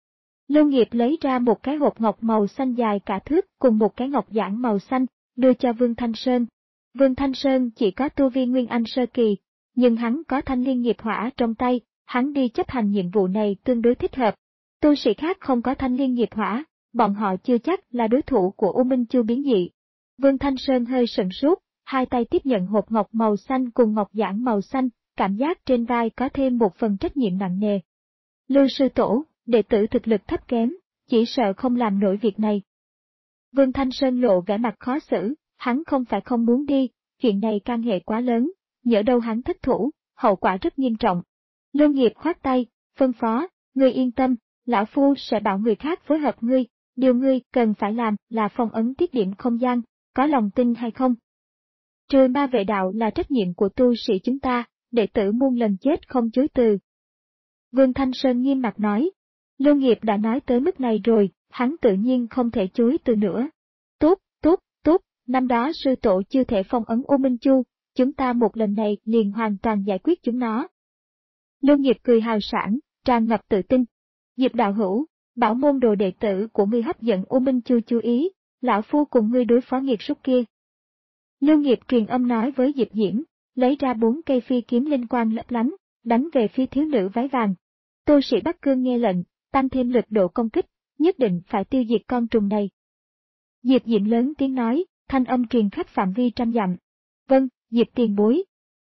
Lưu Nghiệp lấy ra một cái hộp ngọc màu xanh dài cả thước cùng một cái ngọc giản màu xanh, đưa cho Vương Thanh Sơn. Vương Thanh Sơn chỉ có tu vi Nguyên Anh sơ kỳ, nhưng hắn có thanh liên nghiệp hỏa trong tay, hắn đi chấp hành nhiệm vụ này tương đối thích hợp. Tu sĩ khác không có thanh liên nghiệp hỏa, bọn họ chưa chắc là đối thủ của U Minh Chu biến dị. Vương Thanh Sơn hơi sửng sốt, hai tay tiếp nhận hộp ngọc màu xanh cùng ngọc giản màu xanh, cảm giác trên vai có thêm một phần trách nhiệm nặng nề. Lưu sư tổ, đệ tử thực lực thấp kém, chỉ sợ không làm nổi việc này. Vương Thanh Sơn lộ vẻ mặt khó xử, hắn không phải không muốn đi, chuyện này can hệ quá lớn, nhỡ đâu hắn thất thủ, hậu quả rất nghiêm trọng. Lưu Nghiệp khoát tay, phân phó, ngươi yên tâm, lão phu sẽ bảo người khác phối hợp ngươi, điều ngươi cần phải làm là phong ấn tiết điểm không gian, có lòng tin hay không? Trừ ma vệ đạo là trách nhiệm của tu sĩ chúng ta, đệ tử muôn lần chết không chối từ. Vương Thanh Sơn nghiêm mặt nói, Lưu Nghiệp đã nói tới mức này rồi, hắn tự nhiên không thể chối từ nữa. Tốt, tốt, tốt, năm đó sư tổ chưa thể phong ấn U Minh Chu, chúng ta một lần này liền hoàn toàn giải quyết chúng nó. Lưu Nghiệp cười hào sảng, tràn ngập tự tin. Diệp đạo hữu, bảo môn đồ đệ tử của ngươi hấp dẫn U Minh Chu chú ý, lão phu cùng ngươi đối phó nghiệt súc kia. Lưu Nghiệp truyền âm nói với Diệp Diễm, lấy ra bốn cây phi kiếm linh quang lấp lánh, đánh về phía thiếu nữ váy vàng. Tu sĩ Bắc Cương nghe lệnh, tăng thêm lực độ công kích, nhất định phải tiêu diệt con trùng này. Diệp Diễm lớn tiếng nói, thanh âm truyền khắp phạm vi trăm dặm. Vâng, Diệp tiền bối.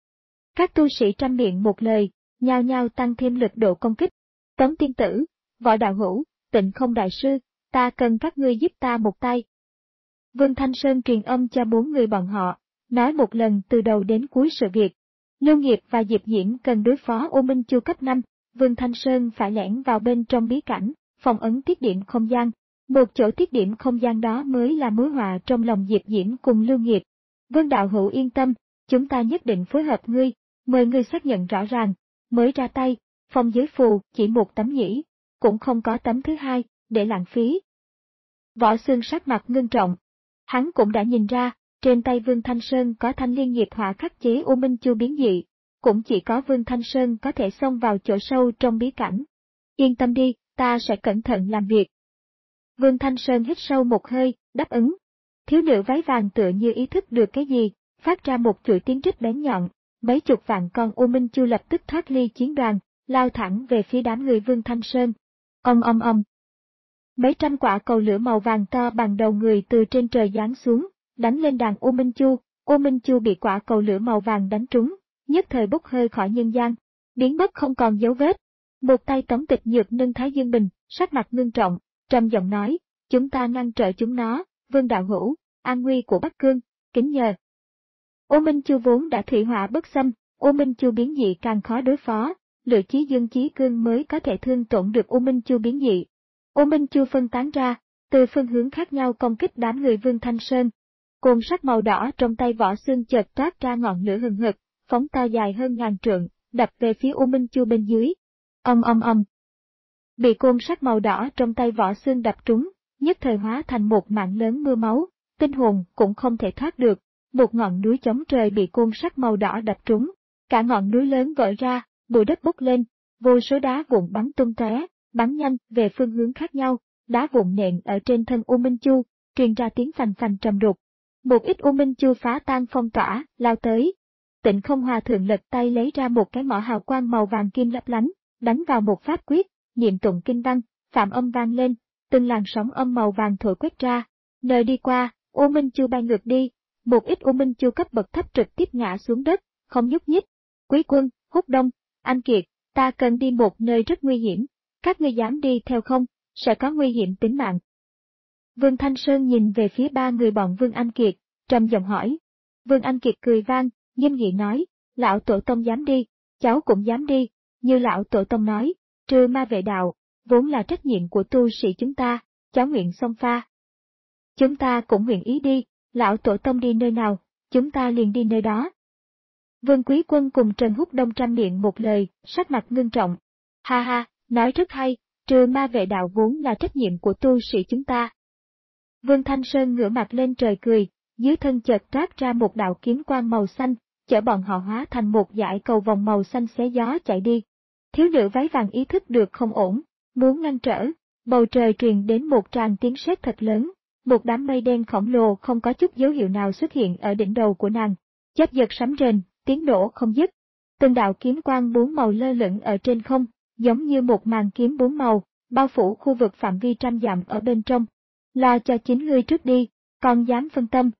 Các tu sĩ trăm miệng một lời, nhao nhao tăng thêm lực độ công kích. Tống tiên tử, Võ đạo hữu, Tịnh Không đại sư, ta cần các ngươi giúp ta một tay. Vương Thanh Sơn truyền âm cho bốn người bọn họ, nói một lần từ đầu đến cuối sự việc. Lưu Nghiệp và Diệp Diễm cần đối phó U Minh Chu cấp năm, Vương Thanh Sơn phải lẻn vào bên trong bí cảnh, phong ấn tiết điểm không gian. Một chỗ tiết điểm không gian đó mới là mối họa trong lòng Diệp Diễm cùng Lưu Nghiệp. Vương đạo hữu yên tâm, chúng ta nhất định phối hợp ngươi, mời ngươi xác nhận rõ ràng, mới ra tay, phong giới phù chỉ một tấm nhỉ, cũng không có tấm thứ hai, để lãng phí. Võ Xương sắc mặt ngưng trọng. Hắn cũng đã nhìn ra, trên tay Vương Thanh Sơn có thanh liên nghiệp hỏa khắc chế U Minh Chu biến dị, cũng chỉ có Vương Thanh Sơn có thể xông vào chỗ sâu trong bí cảnh. Yên tâm đi, ta sẽ cẩn thận làm việc. Vương Thanh Sơn hít sâu một hơi, đáp ứng. Thiếu nữ váy vàng tựa như ý thức được cái gì, phát ra một chuỗi tiếng rít bén nhọn, mấy chục vạn con U Minh Chu lập tức thoát ly chiến đoàn, lao thẳng về phía đám người Vương Thanh Sơn. Ong ong ong. Mấy trăm quả cầu lửa màu vàng to bằng đầu người từ trên trời giáng xuống, đánh lên đàn U Minh Chu. U Minh Chu bị quả cầu lửa màu vàng đánh trúng, nhất thời bốc hơi khỏi nhân gian, biến mất không còn dấu vết. Một tay Tống Tịch Nhược nâng Thái Dương Bình, sắc mặt ngưng trọng, trầm giọng nói, chúng ta ngăn trở chúng nó, Vương đạo hữu, an nguy của Bắc Cương, kính nhờ. U Minh Chu vốn đã thủy hỏa bất xâm, U Minh Chu biến dị càng khó đối phó, lựa chí dương chí cương mới có thể thương tổn được U Minh Chu biến dị. U Minh Chu phân tán ra, từ phương hướng khác nhau công kích đám người Vương Thanh Sơn. Côn sắt màu đỏ trong tay Võ Xương chợt toát ra ngọn lửa hừng hực, phóng to dài hơn ngàn trượng, đập về phía U Minh Chu bên dưới. Ong ong ong. Bị côn sắt màu đỏ trong tay Võ Xương đập trúng, nhất thời hóa thành một mạng lớn mưa máu, tinh hồn cũng không thể thoát được. Một ngọn núi chống trời bị côn sắt màu đỏ đập trúng, cả ngọn núi lớn vỡ ra, bụi đất bốc lên, vô số đá vụn bắn tung tóe, bắn nhanh về phương hướng khác nhau, đá vụn nện ở trên thân U Minh Chu, truyền ra tiếng phành phành trầm đục. Một ít U Minh Chu phá tan phong tỏa, lao tới. Tịnh Không Hòa thượng lật tay lấy ra một cái mỏ hào quang màu vàng kim lấp lánh, đánh vào một pháp quyết, niệm tụng kinh văn, phạm âm vang lên, từng làn sóng âm màu vàng thổi quét ra. Nơi đi qua, U Minh Chu bay ngược đi, một ít U Minh Chu cấp bậc thấp trực tiếp ngã xuống đất, không nhúc nhích. Quý quân, Húc Đông, Anh Kiệt, ta cần đi một nơi rất nguy hiểm, các ngươi dám đi theo không, sẽ có nguy hiểm tính mạng. Vương Thanh Sơn nhìn về phía ba người bọn Vương Anh Kiệt, trầm giọng hỏi. Vương Anh Kiệt cười vang, nghiêm nghị nói, lão tổ tông dám đi, cháu cũng dám đi, như lão tổ tông nói, trừ ma vệ đạo, vốn là trách nhiệm của tu sĩ chúng ta, cháu nguyện xông pha. Chúng ta cũng nguyện ý đi, lão tổ tông đi nơi nào, chúng ta liền đi nơi đó. Vương Quý Quân cùng Trần Húc Đông trăm miệng một lời, sắc mặt ngưng trọng. Ha ha, nói rất hay, trừ ma vệ đạo vốn là trách nhiệm của tu sĩ chúng ta. Vương Thanh Sơn ngửa mặt lên trời cười, dưới thân chợt toát ra một đạo kiếm quang màu xanh, chở bọn họ hóa thành một dải cầu vòng màu xanh xé gió chạy đi. Thiếu nữ váy vàng ý thức được không ổn, muốn ngăn trở, bầu trời truyền đến một tràng tiếng sét thật lớn, một đám mây đen khổng lồ không có chút dấu hiệu nào xuất hiện ở đỉnh đầu của nàng, chớp giật sấm rền, tiếng nổ không dứt. Từng đạo kiếm quang bốn màu lơ lửng ở trên không, giống như một màn kiếm bốn màu, bao phủ khu vực phạm vi trăm dặm ở bên trong, Lo cho chính ngươi trước đi, còn dám phân tâm.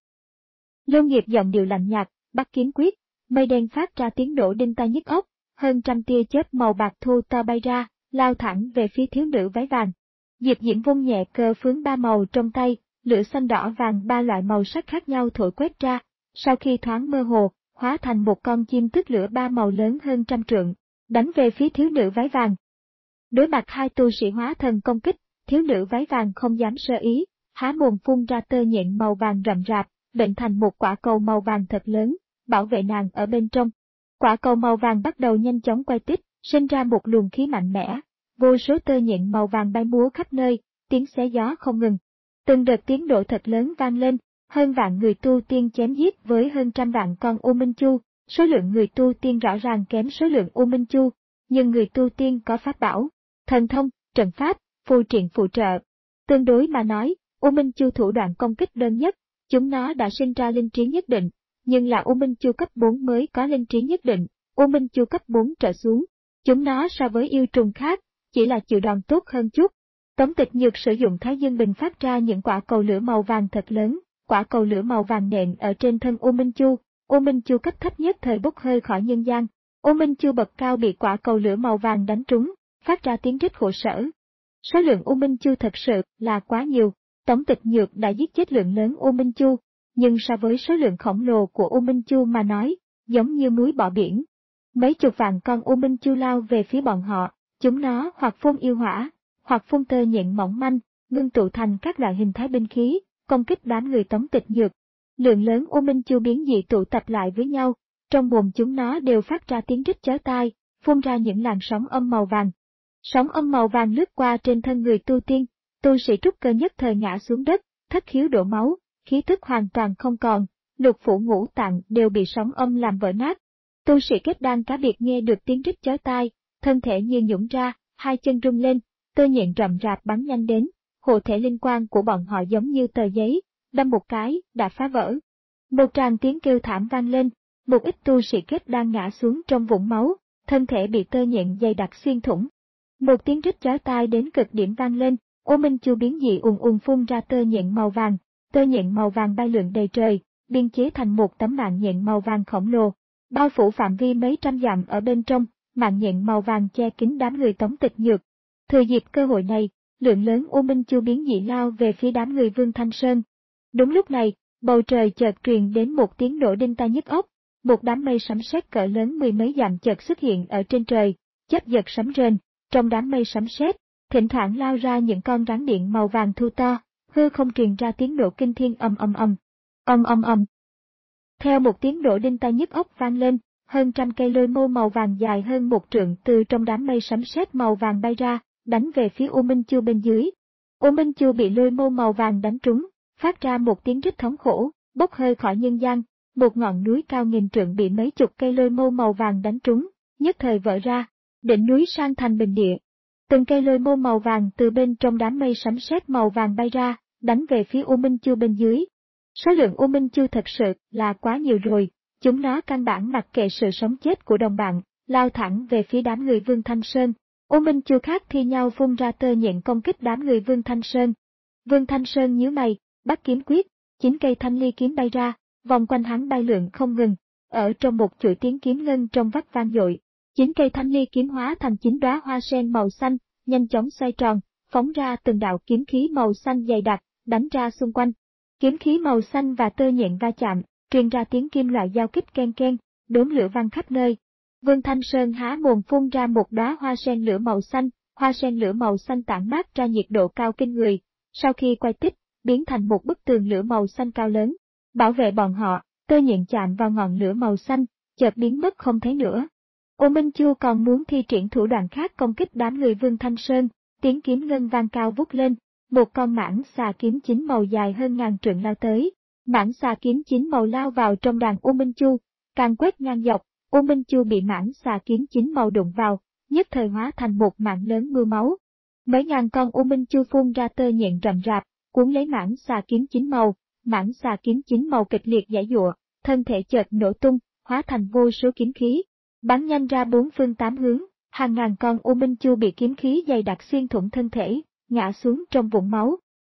Lôn Nghiệp giọng điệu lạnh nhạt, bắt kiếm quyết, mây đen phát ra tiếng nổ đinh tai nhức óc, hơn trăm tia chớp màu bạc thô to bay ra, lao thẳng về phía thiếu nữ váy vàng. Diệp Diễm vung nhẹ cơ phướng ba màu trong tay, lửa xanh đỏ vàng ba loại màu sắc khác nhau thổi quét ra, sau khi thoáng mơ hồ, hóa thành một con chim tức lửa ba màu lớn hơn trăm trượng, đánh về phía thiếu nữ váy vàng. Đối mặt hai tu sĩ hóa thần công kích, thiếu nữ váy vàng không dám sơ ý, há mồm phun ra tơ nhện màu vàng rậm rạp, bệnh thành một quả cầu màu vàng thật lớn, bảo vệ nàng ở bên trong. Quả cầu màu vàng bắt đầu nhanh chóng quay tít, sinh ra một luồng khí mạnh mẽ, vô số tơ nhện màu vàng bay múa khắp nơi, tiếng xé gió không ngừng. Từng đợt tiếng nổ thật lớn vang lên, hơn vạn người tu tiên chém giết với hơn trăm vạn con U Minh Chu, số lượng người tu tiên rõ ràng kém số lượng U Minh Chu, nhưng người tu tiên có pháp bảo, thần thông, trận pháp, phù triện phụ trợ. Tương đối mà nói, U Minh Chu thủ đoạn công kích đơn nhất, chúng nó đã sinh ra linh trí nhất định, nhưng là U Minh Chu cấp bốn mới có linh trí nhất định, U Minh Chu cấp bốn trở xuống. Chúng nó so với yêu trùng khác, chỉ là chịu đòn tốt hơn chút. Tống Tịch Nhược sử dụng Thái Dương Bình phát ra những quả cầu lửa màu vàng thật lớn, quả cầu lửa màu vàng nện ở trên thân U Minh Chu, U Minh Chu cấp thấp nhất thời bốc hơi khỏi nhân gian. U Minh Chu bậc cao bị quả cầu lửa màu vàng đánh trúng, phát ra tiếng rít khổ sở. Số lượng U Minh Chu thật sự là quá nhiều, Tống Tịch Nhược đã giết chết lượng lớn U Minh Chu, nhưng so với số lượng khổng lồ của U Minh Chu mà nói, giống như núi bỏ biển. Mấy chục vạn con U Minh Chu lao về phía bọn họ, chúng nó hoặc phun yêu hỏa, hoặc phun tơ nhện mỏng manh, ngưng tụ thành các loại hình thái binh khí, công kích đám người Tống Tịch Nhược. Lượng lớn U Minh Chu biến dị tụ tập lại với nhau, trong mồm chúng nó đều phát ra tiếng rít chói tai, phun ra những làn sóng âm màu vàng. Sóng âm màu vàng lướt qua trên thân người tu tiên, tu sĩ trúc cơ nhất thời ngã xuống đất, thất khiếu đổ máu, khí tức hoàn toàn không còn, lục phủ ngũ tạng đều bị sóng âm làm vỡ nát. Tu sĩ kết đan cá biệt nghe được tiếng rít chói tai, thân thể như nhũn ra, hai chân rung lên, tơ nhện rậm rạp bắn nhanh đến, hộ thể linh quang của bọn họ giống như tờ giấy, đâm một cái, đã phá vỡ. Một tràng tiếng kêu thảm vang lên, một ít tu sĩ kết đan ngã xuống trong vũng máu, thân thể bị tơ nhện dày đặc xuyên thủng. Một tiếng rít chói tai đến cực điểm vang lên, U Minh Chu biến dị ùn ùn phun ra tơ nhện màu vàng, tơ nhện màu vàng bay lượn đầy trời, biên chế thành một tấm mạng nhện màu vàng khổng lồ, bao phủ phạm vi mấy trăm dặm ở bên trong, mạng nhện màu vàng che kín đám người Tống Tịch Nhược. Thừa dịp cơ hội này, lượng lớn U Minh Chu biến dị lao về phía đám người Vương Thanh Sơn. Đúng lúc này, bầu trời chợt truyền đến một tiếng nổ đinh tai nhức óc, một đám mây sấm sét cỡ lớn mười mấy dặm chợt xuất hiện ở trên trời, chớp giật sấm rền, trong đám mây sấm sét, thỉnh thoảng lao ra những con rắn điện màu vàng thu to, hư không truyền ra tiếng nổ kinh thiên ầm ầm ầm, ầm ầm ầm. Theo một tiếng nổ đinh tai nhức óc vang lên, hơn trăm cây lôi mâu màu vàng dài hơn một trượng từ trong đám mây sấm sét màu vàng bay ra, đánh về phía U Minh Chu bên dưới. U Minh Chu bị lôi mâu màu vàng đánh trúng, phát ra một tiếng rít thống khổ, bốc hơi khỏi nhân gian. Một ngọn núi cao nghìn trượng bị mấy chục cây lôi mâu màu vàng đánh trúng, nhất thời vỡ ra, đỉnh núi sang thành bình địa. Từng cây lôi mâu màu vàng từ bên trong đám mây sấm sét màu vàng bay ra, đánh về phía U Minh Chu bên dưới. Số lượng U Minh Chu thật sự là quá nhiều rồi, chúng nó căn bản mặc kệ sự sống chết của đồng bạn, lao thẳng về phía đám người Vương Thanh Sơn. U Minh Chu khác thi nhau phun ra tơ nhện công kích đám người Vương Thanh Sơn. Vương Thanh Sơn nhíu mày, bắt kiếm quyết, chín cây thanh ly kiếm bay ra, vòng quanh hắn bay lượn không ngừng, ở trong một chuỗi tiếng kiếm ngân trong vắt vang dội. Chín cây thanh ly kiếm hóa thành chín đóa hoa sen màu xanh, nhanh chóng xoay tròn, phóng ra từng đạo kiếm khí màu xanh dày đặc, đánh ra xung quanh. Kiếm khí màu xanh và tơ nhện va chạm, truyền ra tiếng kim loại giao kích ken ken, đốm lửa văng khắp nơi. Vương Thanh Sơn há mồm phun ra một đóa hoa sen lửa màu xanh, hoa sen lửa màu xanh tản mát ra nhiệt độ cao kinh người, sau khi quay tích, biến thành một bức tường lửa màu xanh cao lớn. Bảo vệ bọn họ, tơ nhện chạm vào ngọn lửa màu xanh, chợt biến mất không thấy nữa. U Minh Chu còn muốn thi triển thủ đoạn khác công kích đám người Vương Thanh Sơn, tiếng kiếm ngân vang cao vút lên, một con mãng xà kiếm chín màu dài hơn ngàn trượng lao tới. Mãng xà kiếm chín màu lao vào trong đàn U Minh Chu, càng quét ngang dọc, U Minh Chu bị mãng xà kiếm chín màu đụng vào, nhất thời hóa thành một mạng lớn mưa máu. Mấy ngàn con U Minh Chu phun ra tơ nhện rậm rạp, cuốn lấy mãng xà kiếm chín màu. Mãng xà kiếm chín màu kịch liệt giãy giụa, thân thể chợt nổ tung, hóa thành vô số kiếm khí, bắn nhanh ra bốn phương tám hướng, hàng ngàn con U Minh Chu bị kiếm khí dày đặc xuyên thủng thân thể, ngã xuống trong vũng máu.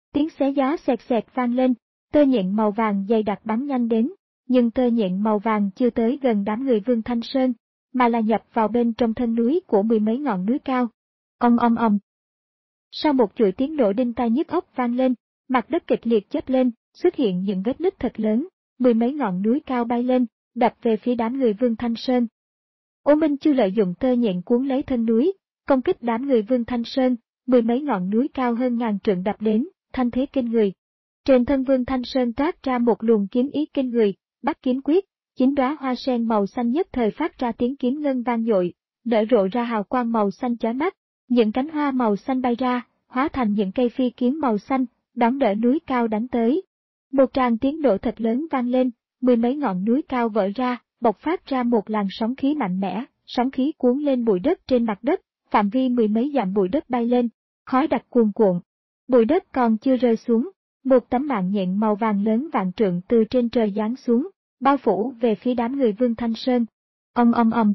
Tiếng xé gió xẹt xẹt vang lên, tơ nhện màu vàng dày đặc bắn nhanh đến, nhưng tơ nhện màu vàng chưa tới gần đám người Vương Thanh Sơn, mà là nhập vào bên trong thân núi của mười mấy ngọn núi cao. Ong ong ong. Sau một chuỗi tiếng nổ đinh tai nhức óc vang lên, mặt đất kịch liệt chớp lên, xuất hiện những vết nứt thật lớn, mười mấy ngọn núi cao bay lên, đập về phía đám người Vương Thanh Sơn. Ô Minh Chu lợi dụng tơ nhện cuốn lấy thân núi, công kích đám người Vương Thanh Sơn, mười mấy ngọn núi cao hơn ngàn trượng đập đến, thanh thế kinh người. Trên thân Vương Thanh Sơn toát ra một luồng kiếm ý kinh người, Bắc Kiếm Quyết, chín đóa hoa sen màu xanh nhất thời phát ra tiếng kiếm ngân vang dội, nở rộ ra hào quang màu xanh chói mắt, những cánh hoa màu xanh bay ra, hóa thành những cây phi kiếm màu xanh, đón đỡ núi cao đánh tới. Một tràng tiếng nổ thật lớn vang lên, mười mấy ngọn núi cao vỡ ra, bộc phát ra một làn sóng khí mạnh mẽ, sóng khí cuốn lên bụi đất trên mặt đất, phạm vi mười mấy dặm bụi đất bay lên, khói đặc cuồn cuộn. Bụi đất còn chưa rơi xuống, một tấm mạng nhện màu vàng lớn vạn trượng từ trên trời giáng xuống, bao phủ về phía đám người Vương Thanh Sơn. Ong ong ong.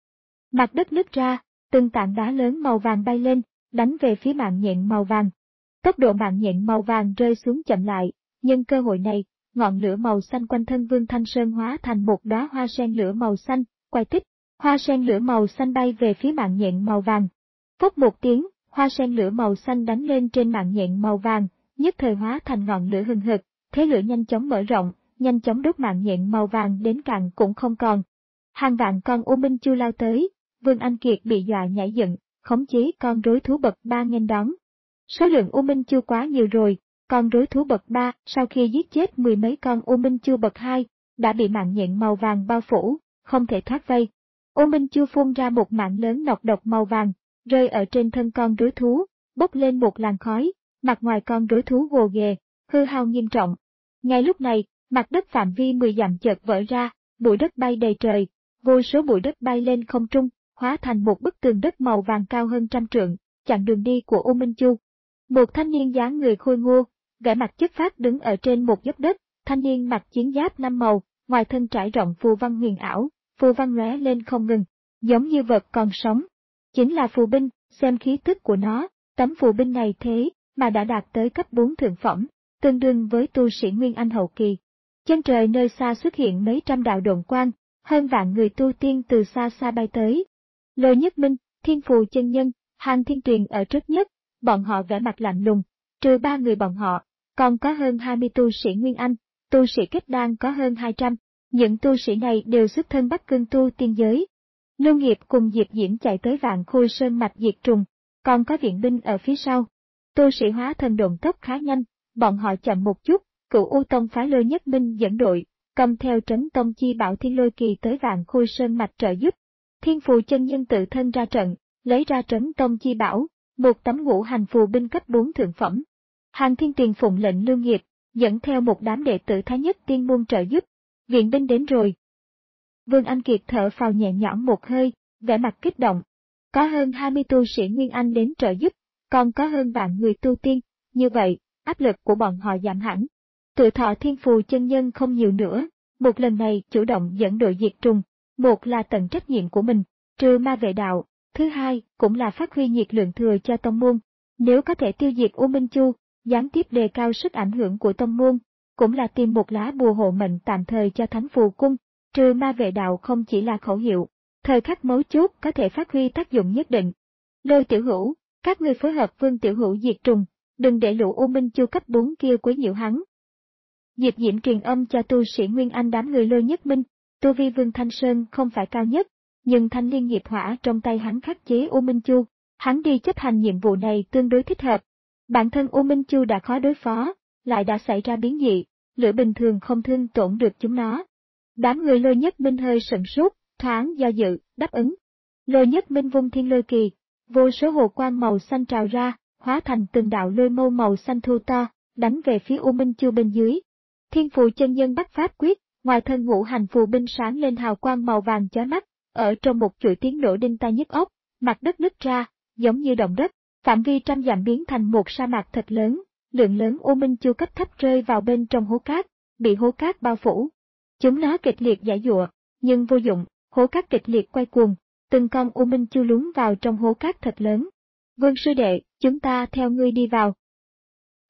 Mặt đất nứt ra, từng tảng đá lớn màu vàng bay lên, đánh về phía mạng nhện màu vàng. Tốc độ mạng nhện màu vàng rơi xuống chậm lại, nhưng cơ hội này, ngọn lửa màu xanh quanh thân Vương Thanh Sơn hóa thành một đóa hoa sen lửa màu xanh, quay tích, hoa sen lửa màu xanh bay về phía mạng nhện màu vàng. Phốc một tiếng, hoa sen lửa màu xanh đánh lên trên mạng nhện màu vàng, nhất thời hóa thành ngọn lửa hừng hực, thế lửa nhanh chóng mở rộng, nhanh chóng đốt mạng nhện màu vàng đến cạn cũng không còn. Hàng vạn con U Minh Chu lao tới, Vương Anh Kiệt bị dọa nhảy dựng, khống chế con rối thú bậc ba nghênh đón. Số lượng U Minh Chu quá nhiều rồi, con rối thú bậc ba sau khi giết chết mười mấy con U Minh Chu bậc hai, đã bị mạng nhện màu vàng bao phủ, không thể thoát vây. U Minh Chu phun ra một mạng lớn nọc độc màu vàng, rơi ở trên thân con rối thú, bốc lên một làn khói, mặt ngoài con rối thú gồ ghề, hư hao nghiêm trọng. Ngay lúc này, mặt đất phạm vi mười dặm chợt vỡ ra, bụi đất bay đầy trời, vô số bụi đất bay lên không trung, hóa thành một bức tường đất màu vàng cao hơn trăm trượng, chặn đường đi của U Minh Chu. Một thanh niên dáng người khôi ngô, vẻ mặt chất phác đứng ở trên một dốc đất, thanh niên mặc chiến giáp năm màu, ngoài thân trải rộng phù văn huyền ảo, phù văn lóe lên không ngừng, giống như vật còn sống. Chính là phù binh, xem khí tức của nó, tấm phù binh này thế mà đã đạt tới cấp bốn thượng phẩm, tương đương với tu sĩ Nguyên Anh hậu kỳ. Chân trời nơi xa xuất hiện mấy trăm đạo độn quang, hơn vạn người tu tiên từ xa xa bay tới. Lôi Nhất Minh, Thiên Phù chân nhân, Hàn Thiên Tuyền ở trước nhất, bọn họ vẻ mặt lạnh lùng, trừ ba người bọn họ, còn có hơn hai mươi tu sĩ Nguyên Anh, tu sĩ kết đan có hơn hai trăm, những tu sĩ này đều xuất thân Bắc Cương tu tiên giới. Lưu Nghiệp cùng Diệp Diễm chạy tới Vạn Khôi Sơn mạch diệt trùng, còn có viện binh ở phía sau. Tu sĩ hóa thần độn tốc khá nhanh, bọn họ chậm một chút, Cửu U Tông phái Lôi Nhất Minh dẫn đội, cầm theo trấn tông chi bảo Thiên Lôi Kỳ tới Vạn Khôi Sơn mạch trợ giúp. Thiên Phù chân nhân tự thân ra trận, lấy ra trấn tông chi bảo, một tấm ngũ hành phù binh cấp bốn thượng phẩm. Hàn Thiên Tuyền phụng lệnh Lưu Nghiệp, dẫn theo một đám đệ tử Thái Nhất Tiên môn trợ giúp. Viện binh đến rồi. Vương Anh Kiệt thở phào nhẹ nhõm một hơi, vẻ mặt kích động. Có hơn hai mươi tu sĩ Nguyên Anh đến trợ giúp, còn có hơn vạn người tu tiên, như vậy, áp lực của bọn họ giảm hẳn. Tuổi thọ Thiên Phù chân nhân không nhiều nữa, một lần này chủ động dẫn đội diệt trùng, một là tận trách nhiệm của mình, trừ ma vệ đạo, thứ hai cũng là phát huy nhiệt lượng thừa cho tông môn. Nếu có thể tiêu diệt U Minh Chu, gián tiếp đề cao sức ảnh hưởng của tông môn, cũng là tìm một lá bùa hộ mệnh tạm thời cho Thánh Phù Cung, trừ ma vệ đạo không chỉ là khẩu hiệu, thời khắc mấu chốt có thể phát huy tác dụng nhất định. Lôi Tiểu Hữu, các ngươi phối hợp Vương Tiểu Hữu diệt trùng, đừng để lũ U Minh Chu cấp bốn kia quấy nhiễu hắn. Diệp Diễm truyền âm cho tu sĩ Nguyên Anh đám người Lôi Nhất Minh, tu vi Vương Thanh Sơn không phải cao nhất, nhưng thanh liên nghiệp hỏa trong tay hắn khắc chế U Minh Chu, hắn đi chấp hành nhiệm vụ này tương đối thích hợp. Bản thân U Minh Chu đã khó đối phó, lại đã xảy ra biến dị, lửa bình thường không thương tổn được chúng nó. Đám người Lôi Nhất Minh hơi sửng sốt, thoáng do dự, đáp ứng. Lôi Nhất Minh vung Thiên Lôi Kỳ, vô số hồ quang màu xanh trào ra, hóa thành từng đạo lôi mâu màu xanh thu to, đánh về phía U Minh Chu bên dưới. Thiên Phù chân nhân bắt pháp quyết, ngoài thân ngũ hành phù binh sáng lên hào quang màu vàng chói mắt, ở trong một chuỗi tiếng nổ đinh tai nhức óc, mặt đất nứt ra, giống như động đất, phạm vi trăm dặm biến thành một sa mạc thật lớn, lượng lớn U Minh Chu cấp thấp rơi vào bên trong hố cát, bị hố cát bao phủ. Chúng nó kịch liệt giãy giụa, nhưng vô dụng, hố cát kịch liệt quay cuồng, từng con U Minh Chu lún vào trong hố cát thật lớn. Vương sư đệ, chúng ta theo ngươi đi vào.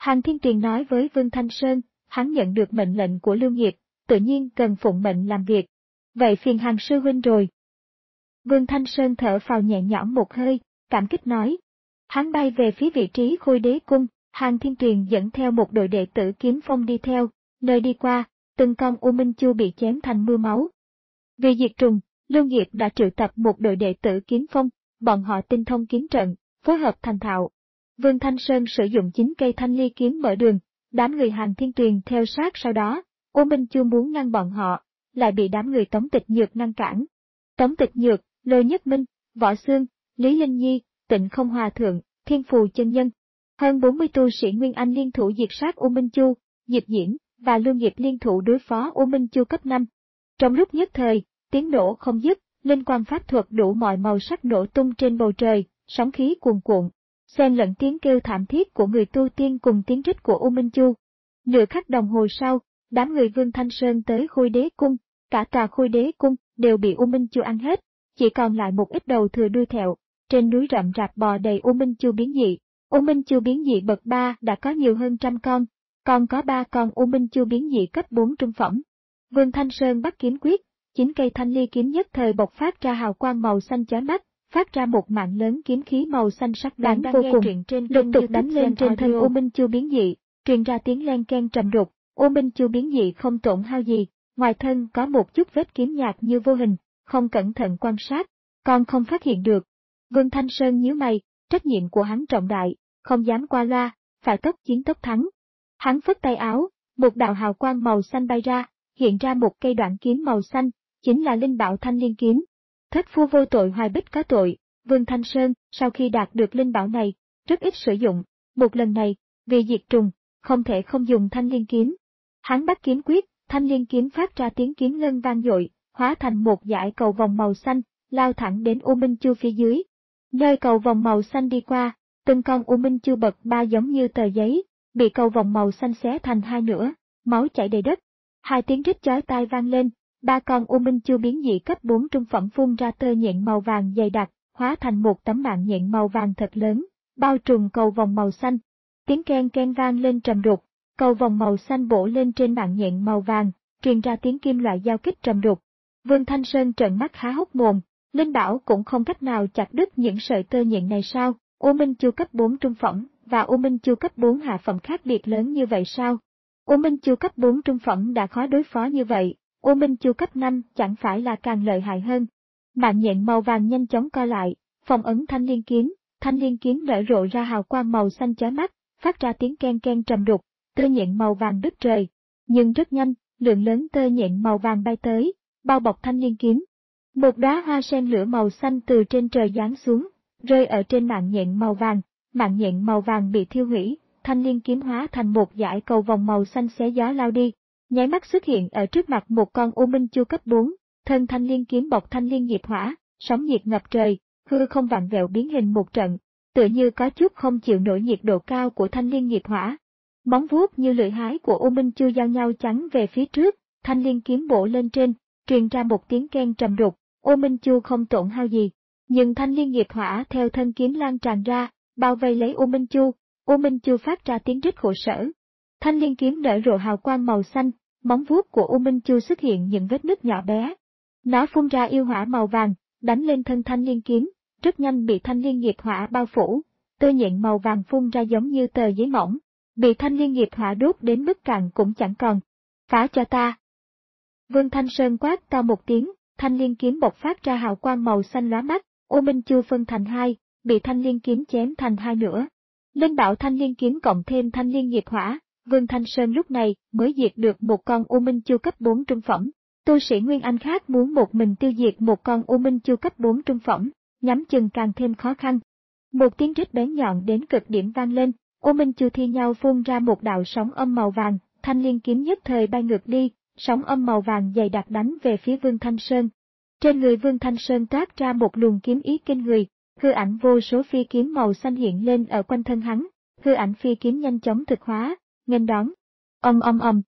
Hàn Thiên Tuyền nói với Vương Thanh Sơn, hắn nhận được mệnh lệnh của Lưu Nghiệp, tự nhiên cần phụng mệnh làm việc. Vậy phiền Hàn sư huynh rồi. Vương Thanh Sơn thở phào nhẹ nhõm một hơi, cảm kích nói. Hắn bay về phía vị trí Khôi Đế Cung, Hàn Thiên Tuyền dẫn theo một đội đệ tử Kiếm Phong đi theo, nơi đi qua, từng con U Minh Chu bị chém thành mưa máu. Vì diệt trùng, Lưu Nghiệp đã triệu tập một đội đệ tử Kiếm Phong, bọn họ tinh thông kiếm trận, phối hợp thành thạo. Vương Thanh Sơn sử dụng chín cây thanh ly kiếm mở đường, đám người Hàn Thiên Tuyền theo sát sau đó, U Minh Chu muốn ngăn bọn họ, lại bị đám người Tống Tịch Nhược ngăn cản. Tống Tịch Nhược, Lô Nhất Minh, Võ Xương, Lý Linh Nhi, Tịnh Không Hòa Thượng, Thiên Phù Chân Nhân. Hơn bốn mươi tu sĩ Nguyên Anh liên thủ diệt sát U Minh Chu, Diệp Diễn và Lưu Nghiệp liên thủ đối phó U Minh Chu cấp năm. Trong lúc nhất thời, tiếng nổ không dứt, linh quang pháp thuật đủ mọi màu sắc nổ tung trên bầu trời, sóng khí cuồn cuộn, xen lẫn tiếng kêu thảm thiết của người tu tiên cùng tiếng rít của U Minh Chu. Nửa khắc đồng hồ sau, đám người Vương Thanh Sơn tới Khôi Đế Cung, cả tòa Khôi Đế Cung đều bị U Minh Chu ăn hết, chỉ còn lại một ít đầu thừa đuôi thẹo. Trên núi rậm rạp bò đầy U Minh Chu biến dị. U Minh Chu biến dị bậc ba đã có nhiều hơn trăm con, còn có ba con U Minh Chu biến dị cấp bốn trung phẩm. Vương Thanh Sơn bắt kiếm quyết, chín cây thanh ly kiếm nhất thời bộc phát ra hào quang màu xanh chói mắt, phát ra một mạng lớn kiếm khí màu xanh sắc bén vô cùng, lục tục đánh lên trên thân U Minh Chu biến dị, truyền ra tiếng len ken trầm đục. U Minh Chu biến dị không tổn hao gì, ngoài thân có một chút vết kiếm nhạt như vô hình, không cẩn thận quan sát, còn không phát hiện được. Vương Thanh Sơn nhíu mày, trách nhiệm của hắn trọng đại, không dám qua loa, phải tốc chiến tốc thắng. Hắn phất tay áo, một đạo hào quang màu xanh bay ra, hiện ra một cây đoạn kiếm màu xanh, chính là linh bảo Thanh Liên kiếm. Thất phu vô tội hoài bích có tội, Vương Thanh Sơn sau khi đạt được linh bảo này, rất ít sử dụng, một lần này, vì diệt trùng, không thể không dùng Thanh Liên kiếm. Hắn bắt kiếm quyết, Thanh Liên kiếm phát ra tiếng kiếm ngân vang dội, hóa thành một dải cầu vòng màu xanh, lao thẳng đến U Minh Chu phía dưới. Nơi cầu vòng màu xanh đi qua, từng con U Minh Chu bậc ba giống như tờ giấy, bị cầu vòng màu xanh xé thành hai nửa, máu chảy đầy đất. Hai tiếng rít chói tai vang lên, ba con U Minh Chu biến dị cấp bốn trung phẩm phun ra tơ nhện màu vàng dày đặc, hóa thành một tấm mạng nhện màu vàng thật lớn, bao trùm cầu vòng màu xanh. Tiếng ken ken vang lên trầm đục, cầu vòng màu xanh bổ lên trên mạng nhện màu vàng, truyền ra tiếng kim loại giao kích trầm đục. Vương Thanh Sơn trợn mắt há hốc mồm, linh bảo cũng không cách nào chặt đứt những sợi tơ nhện này sao? U Minh Chu cấp bốn trung phẩm và U Minh Chu cấp bốn hạ phẩm khác biệt lớn như vậy sao? U Minh Chu cấp bốn trung phẩm đã khó đối phó như vậy, U Minh Chu cấp năm chẳng phải là càng lợi hại hơn. Mạng nhện màu vàng nhanh chóng co lại, phong ấn Thanh Liên kiếm, Thanh Liên kiếm nở rộ ra hào quang màu xanh chói mắt, phát ra tiếng ken ken trầm đục, tơ nhện màu vàng đứt trời. Nhưng rất nhanh, lượng lớn tơ nhện màu vàng bay tới, bao bọc Thanh Liên kiếm. Một đóa hoa sen lửa màu xanh từ trên trời giáng xuống, rơi ở trên mạng nhện màu vàng, mạng nhện màu vàng bị thiêu hủy, Thanh Liên kiếm hóa thành một dải cầu vòng màu xanh xé gió lao đi, nháy mắt xuất hiện ở trước mặt một con U Minh Chu cấp bốn, thân Thanh Liên kiếm bọc Thanh Liên nghiệp hỏa, sóng nhiệt ngập trời, hư không vặn vẹo biến hình một trận, tựa như có chút không chịu nổi nhiệt độ cao của Thanh Liên nghiệp hỏa. Móng vuốt như lưỡi hái của U Minh Chu giao nhau chắn về phía trước, Thanh Liên kiếm bổ lên trên, truyền ra một tiếng ken trầm đục. U Minh Chu không tổn hao gì, nhưng Thanh Liên nghiệp hỏa theo thân kiếm lan tràn ra, bao vây lấy U Minh Chu. U Minh Chu phát ra tiếng rít khổ sở. Thanh Liên kiếm nở rộ hào quang màu xanh, móng vuốt của U Minh Chu xuất hiện những vết nứt nhỏ bé. Nó phun ra yêu hỏa màu vàng, đánh lên thân Thanh Liên kiếm, rất nhanh bị Thanh Liên nghiệp hỏa bao phủ. Tơ nhện màu vàng phun ra giống như tờ giấy mỏng, bị Thanh Liên nghiệp hỏa đốt đến mức cạn cũng chẳng còn. Phá cho ta! Vương Thanh Sơn quát to một tiếng. Thanh Liên kiếm bộc phát ra hào quang màu xanh lóa mắt, U Minh Chu phân thành hai, bị Thanh Liên kiếm chém thành hai nửa. Linh bảo Thanh Liên kiếm cộng thêm Thanh Liên nghiệp hỏa, Vương Thanh Sơn lúc này mới diệt được một con U Minh Chu cấp bốn trung phẩm. Tu sĩ Nguyên Anh khác muốn một mình tiêu diệt một con U Minh Chu cấp bốn trung phẩm, nhắm chừng càng thêm khó khăn. Một tiếng rít bén nhọn đến cực điểm vang lên, U Minh Chu thi nhau phun ra một đạo sóng âm màu vàng, Thanh Liên kiếm nhất thời bay ngược đi. Sóng âm màu vàng dày đặc đánh về phía Vương Thanh Sơn. Trên người Vương Thanh Sơn toát ra một luồng kiếm ý kinh người, hư ảnh vô số phi kiếm màu xanh hiện lên ở quanh thân hắn, hư ảnh phi kiếm nhanh chóng thực hóa, nghênh đón. Ầm ầm ầm.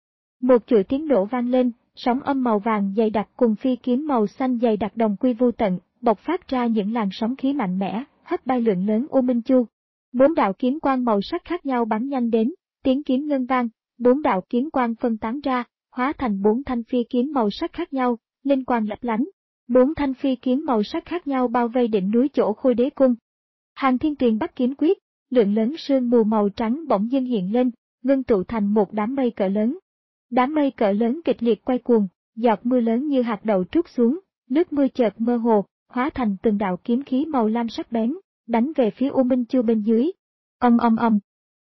Một chuỗi tiếng nổ vang lên, sóng âm màu vàng dày đặc cùng phi kiếm màu xanh dày đặc đồng quy vô tận, bộc phát ra những làn sóng khí mạnh mẽ, hất bay lượng lớn U Minh Chu. Bốn đạo kiếm quang màu sắc khác nhau bắn nhanh đến, tiếng kiếm ngân vang, bốn đạo kiếm quang phân tán ra, hóa thành bốn thanh phi kiếm màu sắc khác nhau, linh quang lấp lánh. Bốn thanh phi kiếm màu sắc khác nhau bao vây đỉnh núi chỗ Khôi Đế Cung. Hàn Thiên Tuyền bắt kiếm quyết, lượng lớn sương mù màu trắng bỗng dưng hiện lên, ngưng tụ thành một đám mây cỡ lớn. Đám mây cỡ lớn kịch liệt quay cuồng, giọt mưa lớn như hạt đậu trút xuống, nước mưa chợt mơ hồ, hóa thành từng đạo kiếm khí màu lam sắc bén, đánh về phía U Minh Chu bên dưới. Ầm ầm ầm.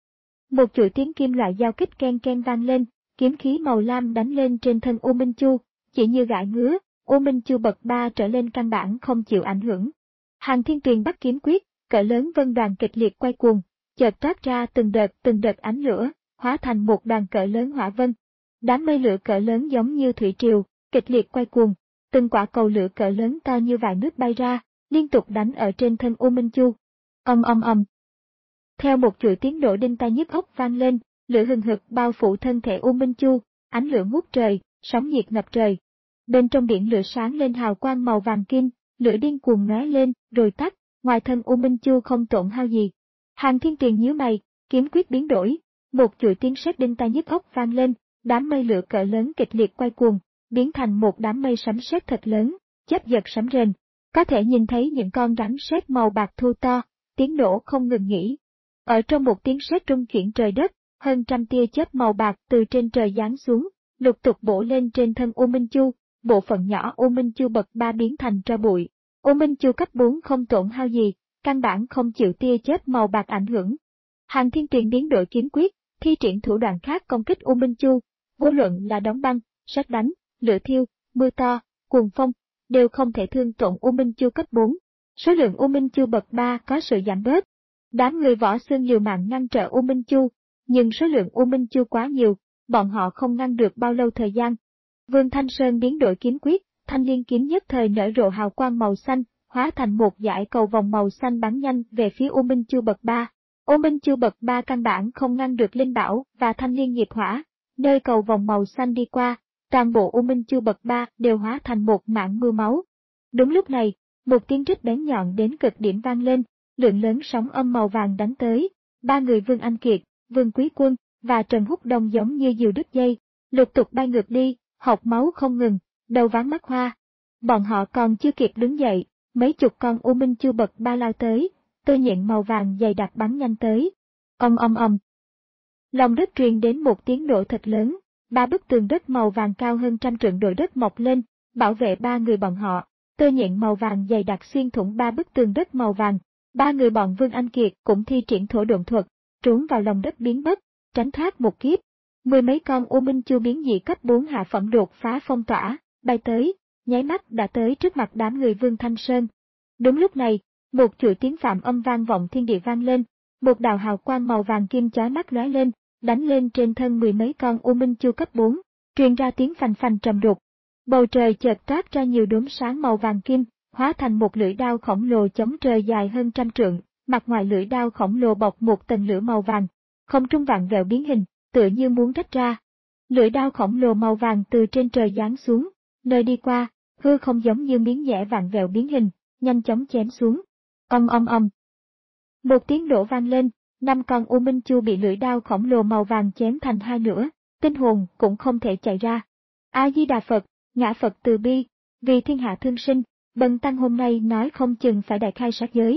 Một chuỗi tiếng kim loại giao kích ken ken vang lên, kiếm khí màu lam đánh lên trên thân U Minh Chu, chỉ như gãi ngứa, U Minh Chu bậc ba trở lên căn bản không chịu ảnh hưởng. Hàn Thiên Tuyền bắt kiếm quyết, cỡ lớn vân đoàn kịch liệt quay cuồng, chợt toát ra từng đợt từng đợt ánh lửa, hóa thành một đoàn cỡ lớn hỏa vân. Đám mây lửa cỡ lớn giống như thủy triều, kịch liệt quay cuồng, từng quả cầu lửa cỡ lớn to như vại nước bay ra, liên tục đánh ở trên thân U Minh Chu. Ầm ầm ầm. Theo một chuỗi tiếng nổ đinh tai nhức óc vang lên, lửa hừng hực bao phủ thân thể U Minh Chu, ánh lửa ngút trời, sóng nhiệt ngập trời. Bên trong biển lửa sáng lên hào quang màu vàng kim, lửa điên cuồng lóe lên, rồi tắt, ngoài thân U Minh Chu không tổn hao gì. Hàn Thiên Tuyền nhíu mày, kiếm quyết biến đổi, một chuỗi tiếng sét đinh tai nhức óc vang lên, đám mây lửa cỡ lớn kịch liệt quay cuồng, biến thành một đám mây sấm sét thật lớn, chớp giật sấm rền. Có thể nhìn thấy những con rắn sét màu bạc thu to, tiếng nổ không ngừng nghỉ. Ở trong một tiếng sét rung chuyển trời đất, hơn trăm tia chớp màu bạc từ trên trời giáng xuống, lục tục bổ lên trên thân U Minh Chu, bộ phận nhỏ U Minh Chu bậc ba biến thành tro bụi. U Minh Chu cấp bốn không tổn hao gì, căn bản không chịu tia chớp màu bạc ảnh hưởng. Hàn Thiên Tuyền biến đổi kiếm quyết, thi triển thủ đoạn khác công kích U Minh Chu, vô luận là đóng băng, sét đánh, lửa thiêu, mưa to, cuồng phong, đều không thể thương tổn U Minh Chu cấp bốn. Số lượng U Minh Chu bậc ba có sự giảm bớt. Đám người võ xương liều mạng ngăn trở U Minh Chu, nhưng số lượng U Minh Chu quá nhiều, bọn họ không ngăn được bao lâu thời gian. Vương Thanh Sơn biến đổi kiếm quyết, thanh liên kiếm nhất thời nở rộ hào quang màu xanh, hóa thành một dải cầu vòng màu xanh bắn nhanh về phía U Minh Chu bậc ba. U Minh Chu bậc ba căn bản không ngăn được linh bảo và thanh liên nghiệp hỏa, nơi cầu vòng màu xanh đi qua, toàn bộ U Minh Chu bậc ba đều hóa thành một mảng mưa máu. Đúng lúc này, một tiếng rít bén nhọn đến cực điểm vang lên, lượng lớn sóng âm màu vàng đánh tới, ba người Vương Anh Kiệt, Vương Quý Quân và Trần Húc Đông giống như diều đứt dây, lục tục bay ngược đi, hộc máu không ngừng, đầu váng mắt hoa. Bọn họ còn chưa kịp đứng dậy, mấy chục con U Minh Chu bậc ba lao tới, tơ nhện màu vàng dày đặc bắn nhanh tới. Ầm ầm ầm. Lòng đất truyền đến một tiếng nổ thật lớn, ba bức tường đất màu vàng cao hơn trăm trượng đồi đất mọc lên, bảo vệ ba người bọn họ. Tơ nhện màu vàng dày đặc xuyên thủng ba bức tường đất màu vàng. Ba người bọn Vương Anh Kiệt cũng thi triển thổ độn thuật, trốn vào lòng đất biến mất, tránh thoát một kiếp. Mười mấy con U Minh Chu biến dị cấp bốn hạ phẩm đột phá phong tỏa, bay tới, nháy mắt đã tới trước mặt đám người Vương Thanh Sơn. Đúng lúc này, một chuỗi tiếng phạm âm vang vọng thiên địa vang lên, một đạo hào quang màu vàng kim chói mắt lóe lên, đánh lên trên thân mười mấy con U Minh Chu cấp bốn, truyền ra tiếng phành phành trầm đục. Bầu trời chợt toát ra nhiều đốm sáng màu vàng kim, hóa thành một lưỡi đao khổng lồ chống trời dài hơn trăm trượng, mặt ngoài lưỡi đao khổng lồ bọc một tầng lửa màu vàng, không trung vặn vẹo biến hình, tựa như muốn rách ra. Lưỡi đao khổng lồ màu vàng từ trên trời giáng xuống, nơi đi qua, hư không giống như miếng dẻ vặn vẹo biến hình, nhanh chóng chém xuống. Ầm ầm ầm. Một tiếng nổ vang lên, năm con U Minh Chu bị lưỡi đao khổng lồ màu vàng chém thành hai nửa, tinh hồn cũng không thể chạy ra. A Di Đà Phật, Ngã Phật từ bi, vì thiên hạ thương sinh, Bần tăng hôm nay nói không chừng phải đại khai sát giới.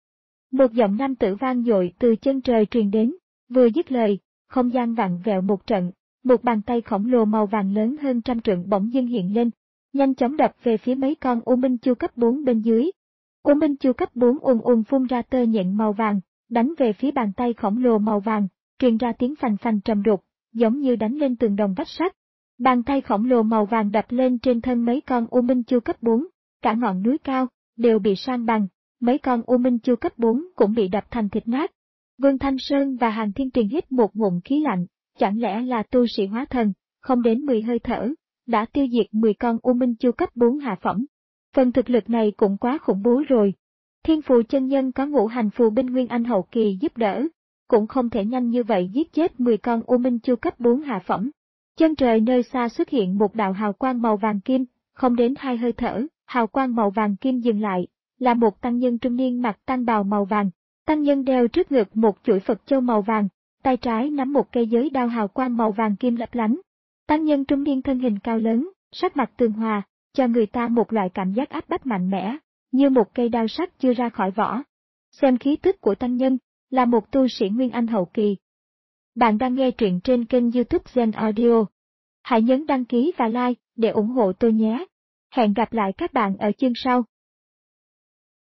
Một giọng nam tử vang dội từ chân trời truyền đến, vừa dứt lời, không gian vặn vẹo một trận, một bàn tay khổng lồ màu vàng lớn hơn trăm trượng bỗng dưng hiện lên, nhanh chóng đập về phía mấy con U Minh Chu cấp bốn bên dưới. U Minh Chu cấp bốn ùn ùn phun ra tơ nhện màu vàng, đánh về phía bàn tay khổng lồ màu vàng, truyền ra tiếng phành phành trầm đục, giống như đánh lên tường đồng vách sắt. Bàn tay khổng lồ màu vàng đập lên trên thân mấy con U Minh Chu cấp bốn, cả ngọn núi cao đều bị san bằng, mấy con U Minh Chu cấp bốn cũng bị đập thành thịt nát. Vương Thanh Sơn và Hàn Thiên Tuyền hít một ngụm khí lạnh, chẳng lẽ là tu sĩ hóa thần, không đến mười hơi thở, đã tiêu diệt mười con U Minh Chu cấp bốn hạ phẩm. Phần thực lực này cũng quá khủng bố rồi. Thiên Phù chân nhân có ngũ hành phù binh Nguyên Anh hậu kỳ giúp đỡ, cũng không thể nhanh như vậy giết chết mười con U Minh Chu cấp bốn hạ phẩm. Chân trời nơi xa xuất hiện một đạo hào quang màu vàng kim, không đến hai hơi thở, hào quang màu vàng kim dừng lại, là một tăng nhân trung niên mặc tăng bào màu vàng. Tăng nhân đeo trước ngực một chuỗi Phật châu màu vàng, tay trái nắm một cây giới đao hào quang màu vàng kim lấp lánh. Tăng nhân trung niên thân hình cao lớn, sắc mặt tường hòa, cho người ta một loại cảm giác áp bách mạnh mẽ, như một cây đao sắc chưa ra khỏi vỏ. Xem khí tức của tăng nhân, là một tu sĩ Nguyên Anh hậu kỳ. Bạn đang nghe truyện trên kênh YouTube Zen Audio. Hãy nhấn đăng ký và like để ủng hộ tôi nhé. Hẹn gặp lại các bạn ở chương sau.